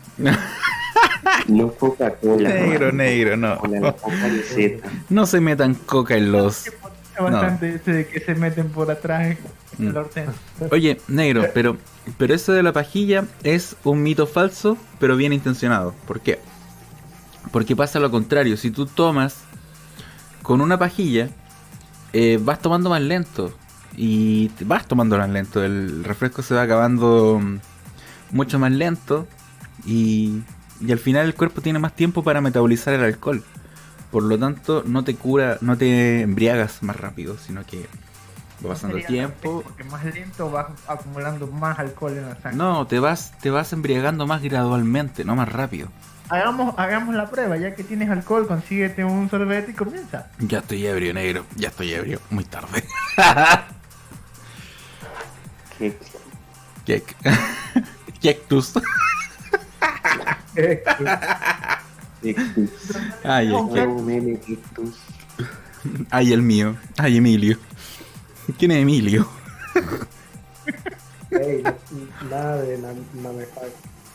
No Coca-Cola. Negro, negro, no. Con la coca receta. No se metan coca en los. Bastante ese de que se meten por atrás. El Hortensia. Oye, negro, pero, pero eso de la pajilla es un mito falso, pero bien intencionado. ¿Por qué? Porque pasa lo contrario. Si tú tomas con una pajilla, eh, vas tomando más lento. Y te vas tomando más lento. El refresco se va acabando mucho más lento. Y, y al final el cuerpo tiene más tiempo para metabolizar el alcohol. Por lo tanto, no te cura, no te embriagas más rápido, sino que va pasando el tiempo. Porque más lento vas acumulando más alcohol en la sangre. No, te vas, te vas embriagando más gradualmente, no más rápido. Hagamos, hagamos la prueba, ya que tienes alcohol, consíguete un sorbete y comienza. Ya estoy ebrio, negro, ya estoy ebrio, muy tarde. ¿Qué? Kek. Cactus. Ictus. Ay, el No, Kek. Nuevo meme, Ictus. Ay, el mío. Ay, Emilio. ¿Quién es Emilio? Ey, no- nada de la manejar.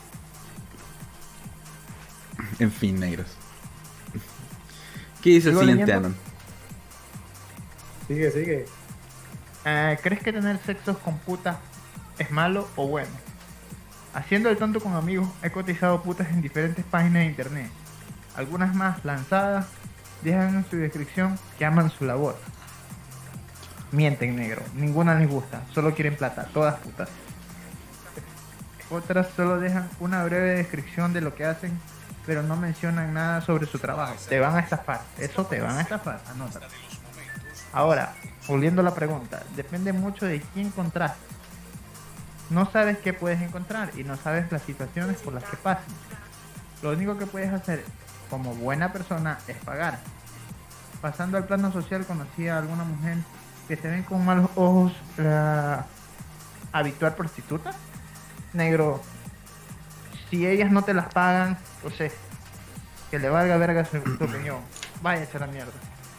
En fin, negros. ¿Qué dice el ¿Sigo siguiente, leyendo? Anon? Sigue, sigue. Eh, ¿Crees que tener sexos con putas es malo o bueno? Haciendo el tonto con amigos, he cotizado putas en diferentes páginas de internet. Algunas más lanzadas dejan en su descripción que aman su labor. Mienten, negro. Ninguna les gusta. Solo quieren plata. Todas putas. Otras solo dejan una breve descripción de lo que hacen, pero no mencionan nada sobre su trabajo. Te van a estafar. Eso te van a estafar. Anótalo. Ahora, volviendo a la pregunta. Depende mucho de quién encontraste. No sabes qué puedes encontrar y no sabes las situaciones por las que pasan. Lo único que puedes hacer como buena persona es pagar. Pasando al plano social, conocí a alguna mujer que se ven con malos ojos la habitual prostituta. Negro, si ellas no te las pagan, no sé, que le valga verga su, su opinión. Váyase a la mierda.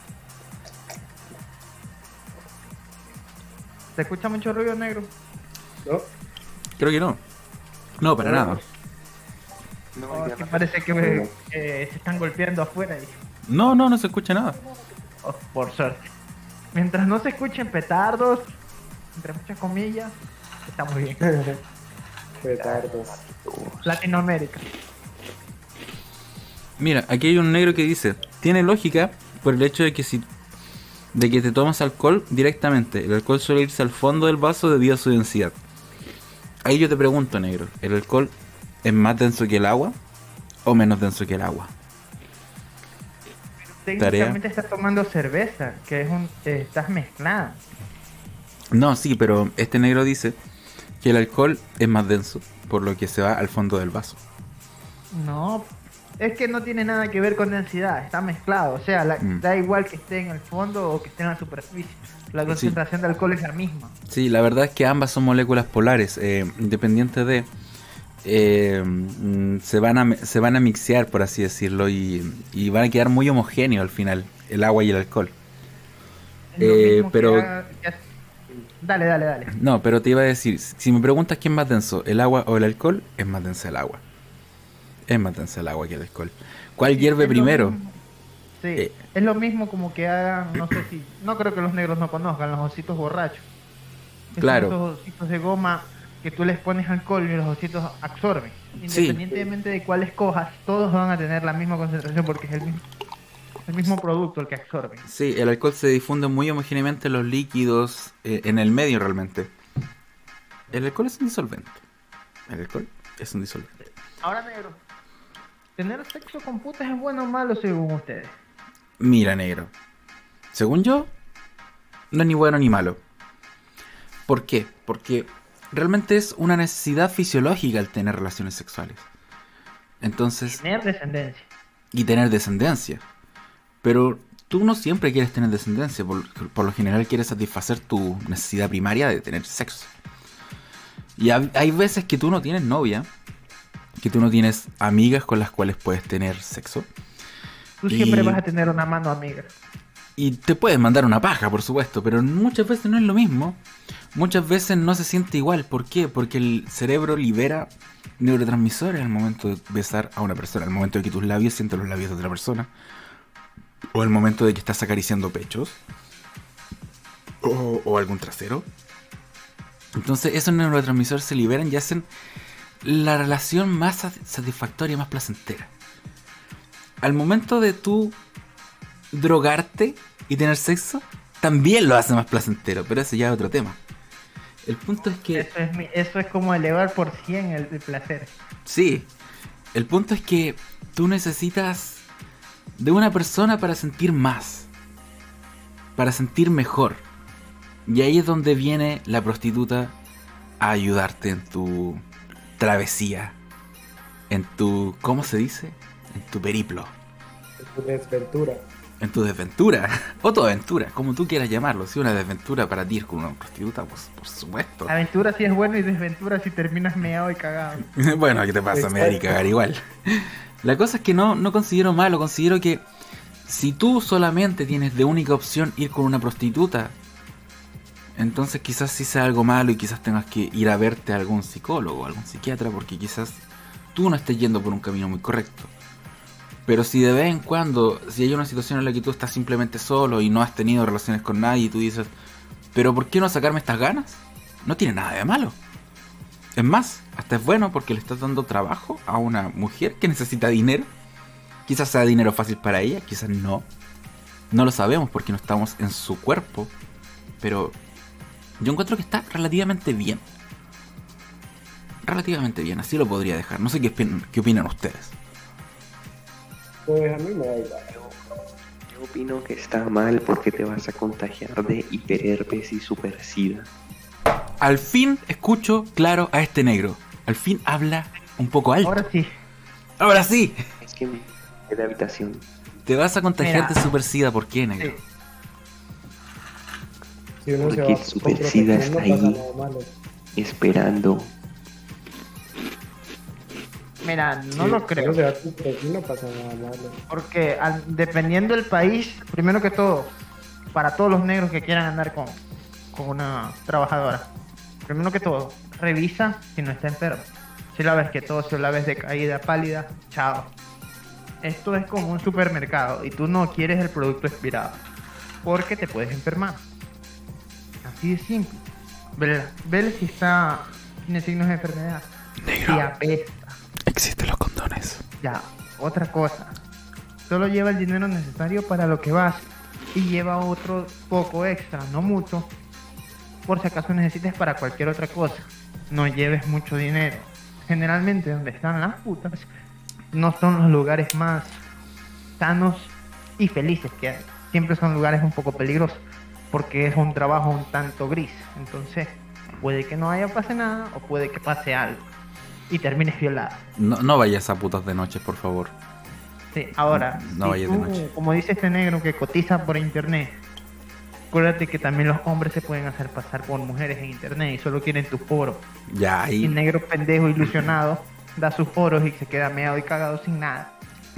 ¿Se escucha mucho ruido, negro? ¿No? Creo que no. No, para nada. No, Oh, ya que no. parece que me- eh, se están golpeando afuera. Y, No, no, no se escucha nada. oh, por suerte. Mientras no se escuchen petardos, entre muchas comillas, estamos bien. Petardos. Latinoamérica. Mira, aquí hay un negro que dice, tiene lógica por el hecho de que si de que te tomas alcohol directamente, el alcohol suele irse al fondo del vaso debido a su densidad. Ahí yo te pregunto, negro, ¿el alcohol es más denso que el agua o menos denso que el agua? Técnicamente estás tomando cerveza, que es un eh, estás mezclada. No, sí, pero este negro dice que el alcohol es más denso, por lo que se va al fondo del vaso. No, es que no tiene nada que ver con densidad, está mezclado. O sea, la- Mm. da igual que esté en el fondo o que esté en la superficie. La concentración de alcohol es la misma. Sí, la verdad es que ambas son moléculas polares, eh, independientes de... eh, mm, se, van a, me- se van a mixear, por así decirlo, y, y van a quedar muy homogéneos al final, el agua y el alcohol. Es lo Eh, mismo que pero- haga- que hace- Dale, dale, dale. No, pero te iba a decir, si me preguntas quién es más denso, el agua o el alcohol, es más denso el agua. Es más denso el agua que el alcohol. ¿Cuál hierve Es lo primero? mismo. Sí, Eh. es lo mismo como que hagan, no sé si, no creo que los negros no conozcan los ositos borrachos. Que son Claro. Esos ositos de goma que tú les pones alcohol y los ositos absorben. Sí. Independientemente de cuál escojas, todos van a tener la misma concentración porque es el mismo, el mismo producto el que absorben. Sí, el alcohol se difunde muy homogéneamente en los líquidos, eh, en el medio realmente. El alcohol es un disolvente. El alcohol es un disolvente. Ahora, negro, ¿tener sexo con putas es bueno o malo según ustedes? Mira, negro. Según yo, no es ni bueno ni malo. ¿Por qué? Porque realmente es una necesidad fisiológica el tener relaciones sexuales. Entonces, Tener descendencia. y tener descendencia. Pero tú no siempre quieres tener descendencia. Por, por lo general quieres satisfacer tu necesidad primaria de tener sexo. Y hay, hay veces que tú no tienes novia, que tú no tienes amigas con las cuales puedes tener sexo. Tú Y- siempre vas a tener una mano amiga. Y te puedes mandar una paja, por supuesto, pero muchas veces no es lo mismo. Muchas veces no se siente igual. ¿Por qué? Porque el cerebro libera neurotransmisores al momento de besar a una persona, al momento de que tus labios sienten los labios de otra persona, o al momento de que estás acariciando pechos, o, o algún trasero. Entonces esos neurotransmisores se liberan y hacen la relación más satisfactoria, más placentera. Al momento de tú drogarte y tener sexo, también lo hace más placentero, pero ese ya es otro tema. El punto es que... Eso es, mi- eso es como elevar por cien el, el placer. Sí, el punto es que tú necesitas de una persona para sentir más, para sentir mejor. Y ahí es donde viene la prostituta a ayudarte en tu travesía, en tu... ¿cómo se dice? En tu periplo, Tu desventura. en tu desventura, o tu aventura, como tú quieras llamarlo. Si una desventura para ti es con una prostituta, pues por supuesto. Aventura sí es bueno y desventura si terminas meado y cagado. Bueno, ¿qué te pasa? Me daría cagar igual. La cosa es que no, no considero malo, considero que si tú solamente tienes de única opción ir con una prostituta, entonces quizás sí sea algo malo y quizás tengas que ir a verte a algún psicólogo o algún psiquiatra, porque quizás tú no estés yendo por un camino muy correcto. Pero si de vez en cuando, si hay una situación en la que tú estás simplemente solo y no has tenido relaciones con nadie y tú dices, ¿pero por qué no sacarme estas ganas? No tiene nada de malo. Es más, hasta es bueno porque le estás dando trabajo a una mujer que necesita dinero. Quizás sea dinero fácil para ella, quizás no. No lo sabemos porque no estamos en su cuerpo. Pero yo encuentro que está relativamente bien. Relativamente bien, así lo podría dejar. No sé qué opinan, qué opinan ustedes. Pues a mí me da igual. Yo opino que está mal porque te vas a contagiar de hiperherpes y supersida. Al fin escucho claro a este negro. Al fin habla un poco alto. Ahora sí. Ahora sí. Es que me de habitación. Te vas a contagiar Mira. de super sida. ¿Por qué, negro? Sí. Si uno se Porque va el super SIDA está no pasa ahí. nada malo. Esperando. Mira, no Sí, lo si creo. uno se va a proteger, no pasa nada malo. Porque al- dependiendo del país, primero que todo, para todos los negros que quieran andar con, con una trabajadora, primero que todo, revisa si no está enfermo. Si la ves que todo, si la ves decaída, pálida, chao. Esto es como un supermercado y tú no quieres el producto expirado porque te puedes enfermar. Así de simple. Vele, vele si está, tiene signos de enfermedad. Negro. Si apesta. Existen los condones. Ya, otra cosa. Solo lleva el dinero necesario para lo que vas y lleva otro poco extra, no mucho, por si acaso necesites para cualquier otra cosa. No lleves mucho dinero. Generalmente donde están las putas no son los lugares más sanos y felices que hay. Siempre son lugares un poco peligrosos porque es un trabajo un tanto gris. Entonces puede que no haya pase nada o puede que pase algo y termines violada. No, no vayas a putas de noche, por favor. Sí, ahora, No si vayas de tú, noche. como dice este negro que cotiza por internet, acuérdate que también los hombres se pueden hacer pasar por mujeres en internet y solo quieren tus poros. Ya, Y el ahí. negro pendejo ilusionado da sus poros y se queda meado y cagado sin nada.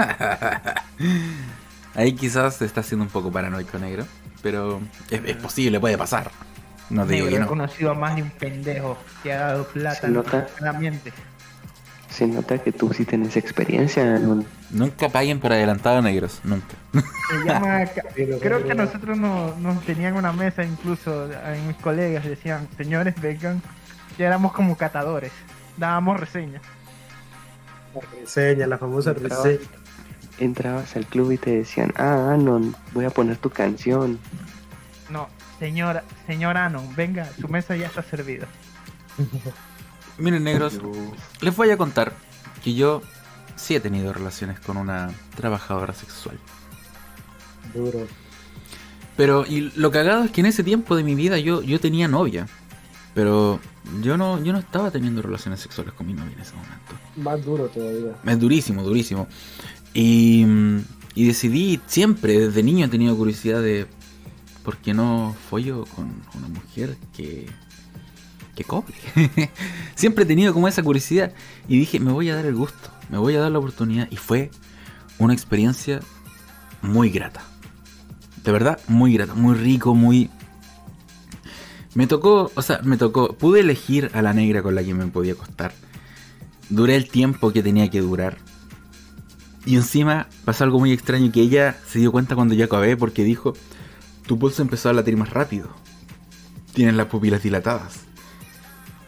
Ahí quizás se está haciendo un poco paranoico, negro. Pero es, es posible, puede pasar. No te digo Negro, que he no. conocido a más de un pendejo que ha dado plata Se en nota. el ambiente. Se nota que tú sí tienes experiencia, ¿no? Nunca paguen por adelantado, negros. Nunca. Se llama, Sí, lo creo que que- nosotros nos, nos tenían una mesa incluso en mis colegas, decían, señores, vengan, ya éramos como catadores, dábamos reseñas. La reseña, la famosa Entraba- reseña. Entrabas al club y te decían, ah, Anon, voy a poner tu canción. No, señora, señor Anon, venga, su mesa ya está servida. Miren, negros, les voy a contar que yo sí he tenido relaciones con una trabajadora sexual. Duro. Pero, y lo cagado es que en ese tiempo de mi vida yo, yo tenía novia. Pero yo no, yo no estaba teniendo relaciones sexuales con mi novia en ese momento. Más duro todavía. Es durísimo, durísimo. Y, y decidí, siempre, desde niño he tenido curiosidad de por qué no follo con una mujer que, que cobre. Siempre he tenido como esa curiosidad y dije, me voy a dar el gusto, me voy a dar la oportunidad. Y fue una experiencia muy grata. De verdad, muy grata, muy rico, muy... Me tocó, o sea, me tocó, pude elegir a la negra con la que me podía acostar. Duré el tiempo que tenía que durar. Y encima pasó algo muy extraño que ella se dio cuenta cuando ya acabé porque dijo, tu pulso empezó a latir más rápido. Tienes las pupilas dilatadas.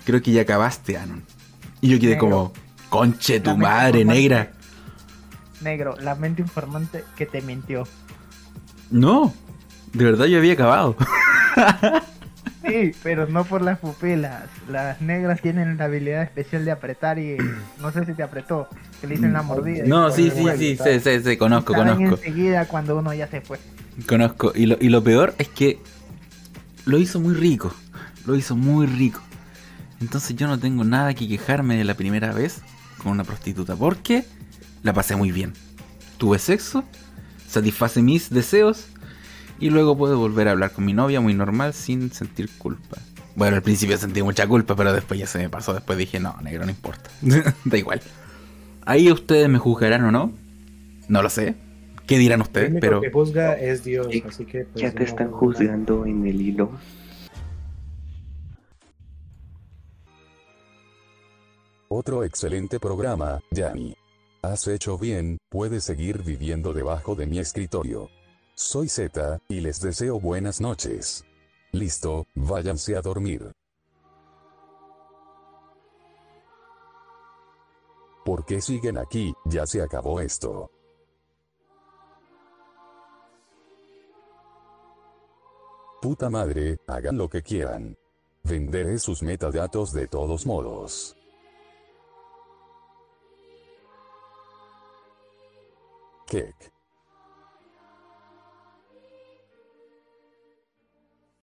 creo que ya acabaste, Anon. Y yo quedé Negro. como, conche tu La mente madre, informante. negra. Negro, la mente informante que te mintió. No, de verdad yo había acabado. Sí, pero no por las pupilas. Las negras tienen la habilidad especial de apretar y no sé si te apretó, que le dicen la mordida. y No, por sí, el sí, vuelo. sí, sí, sí, sí, conozco, Saben conozco. enseguida cuando uno ya se fue. Conozco. Y lo, y lo peor es que lo hizo muy rico. Lo hizo muy rico. Entonces yo no tengo nada que quejarme de la primera vez con una prostituta. Porque la pasé muy bien. Tuve sexo, satisface mis deseos. Y luego puedo volver a hablar con mi novia muy normal sin sentir culpa. Bueno, al principio sentí mucha culpa, pero después ya se me pasó. Después dije, no, negro, no importa. Da igual. Ahí ustedes me juzgarán o no. No lo sé. ¿Qué dirán El ustedes? único Pero que juzga es Dios, Eh, así que pues, Ya te no están juzga nada. juzgando en el hilo. Otro excelente programa, Yanni. Has hecho bien, puedes seguir viviendo debajo de mi escritorio. Soy Z, y les deseo buenas noches. Listo, váyanse a dormir. ¿Por qué siguen aquí? Ya se acabó esto. Puta madre, hagan lo que quieran. Venderé sus metadatos de todos modos. Kek.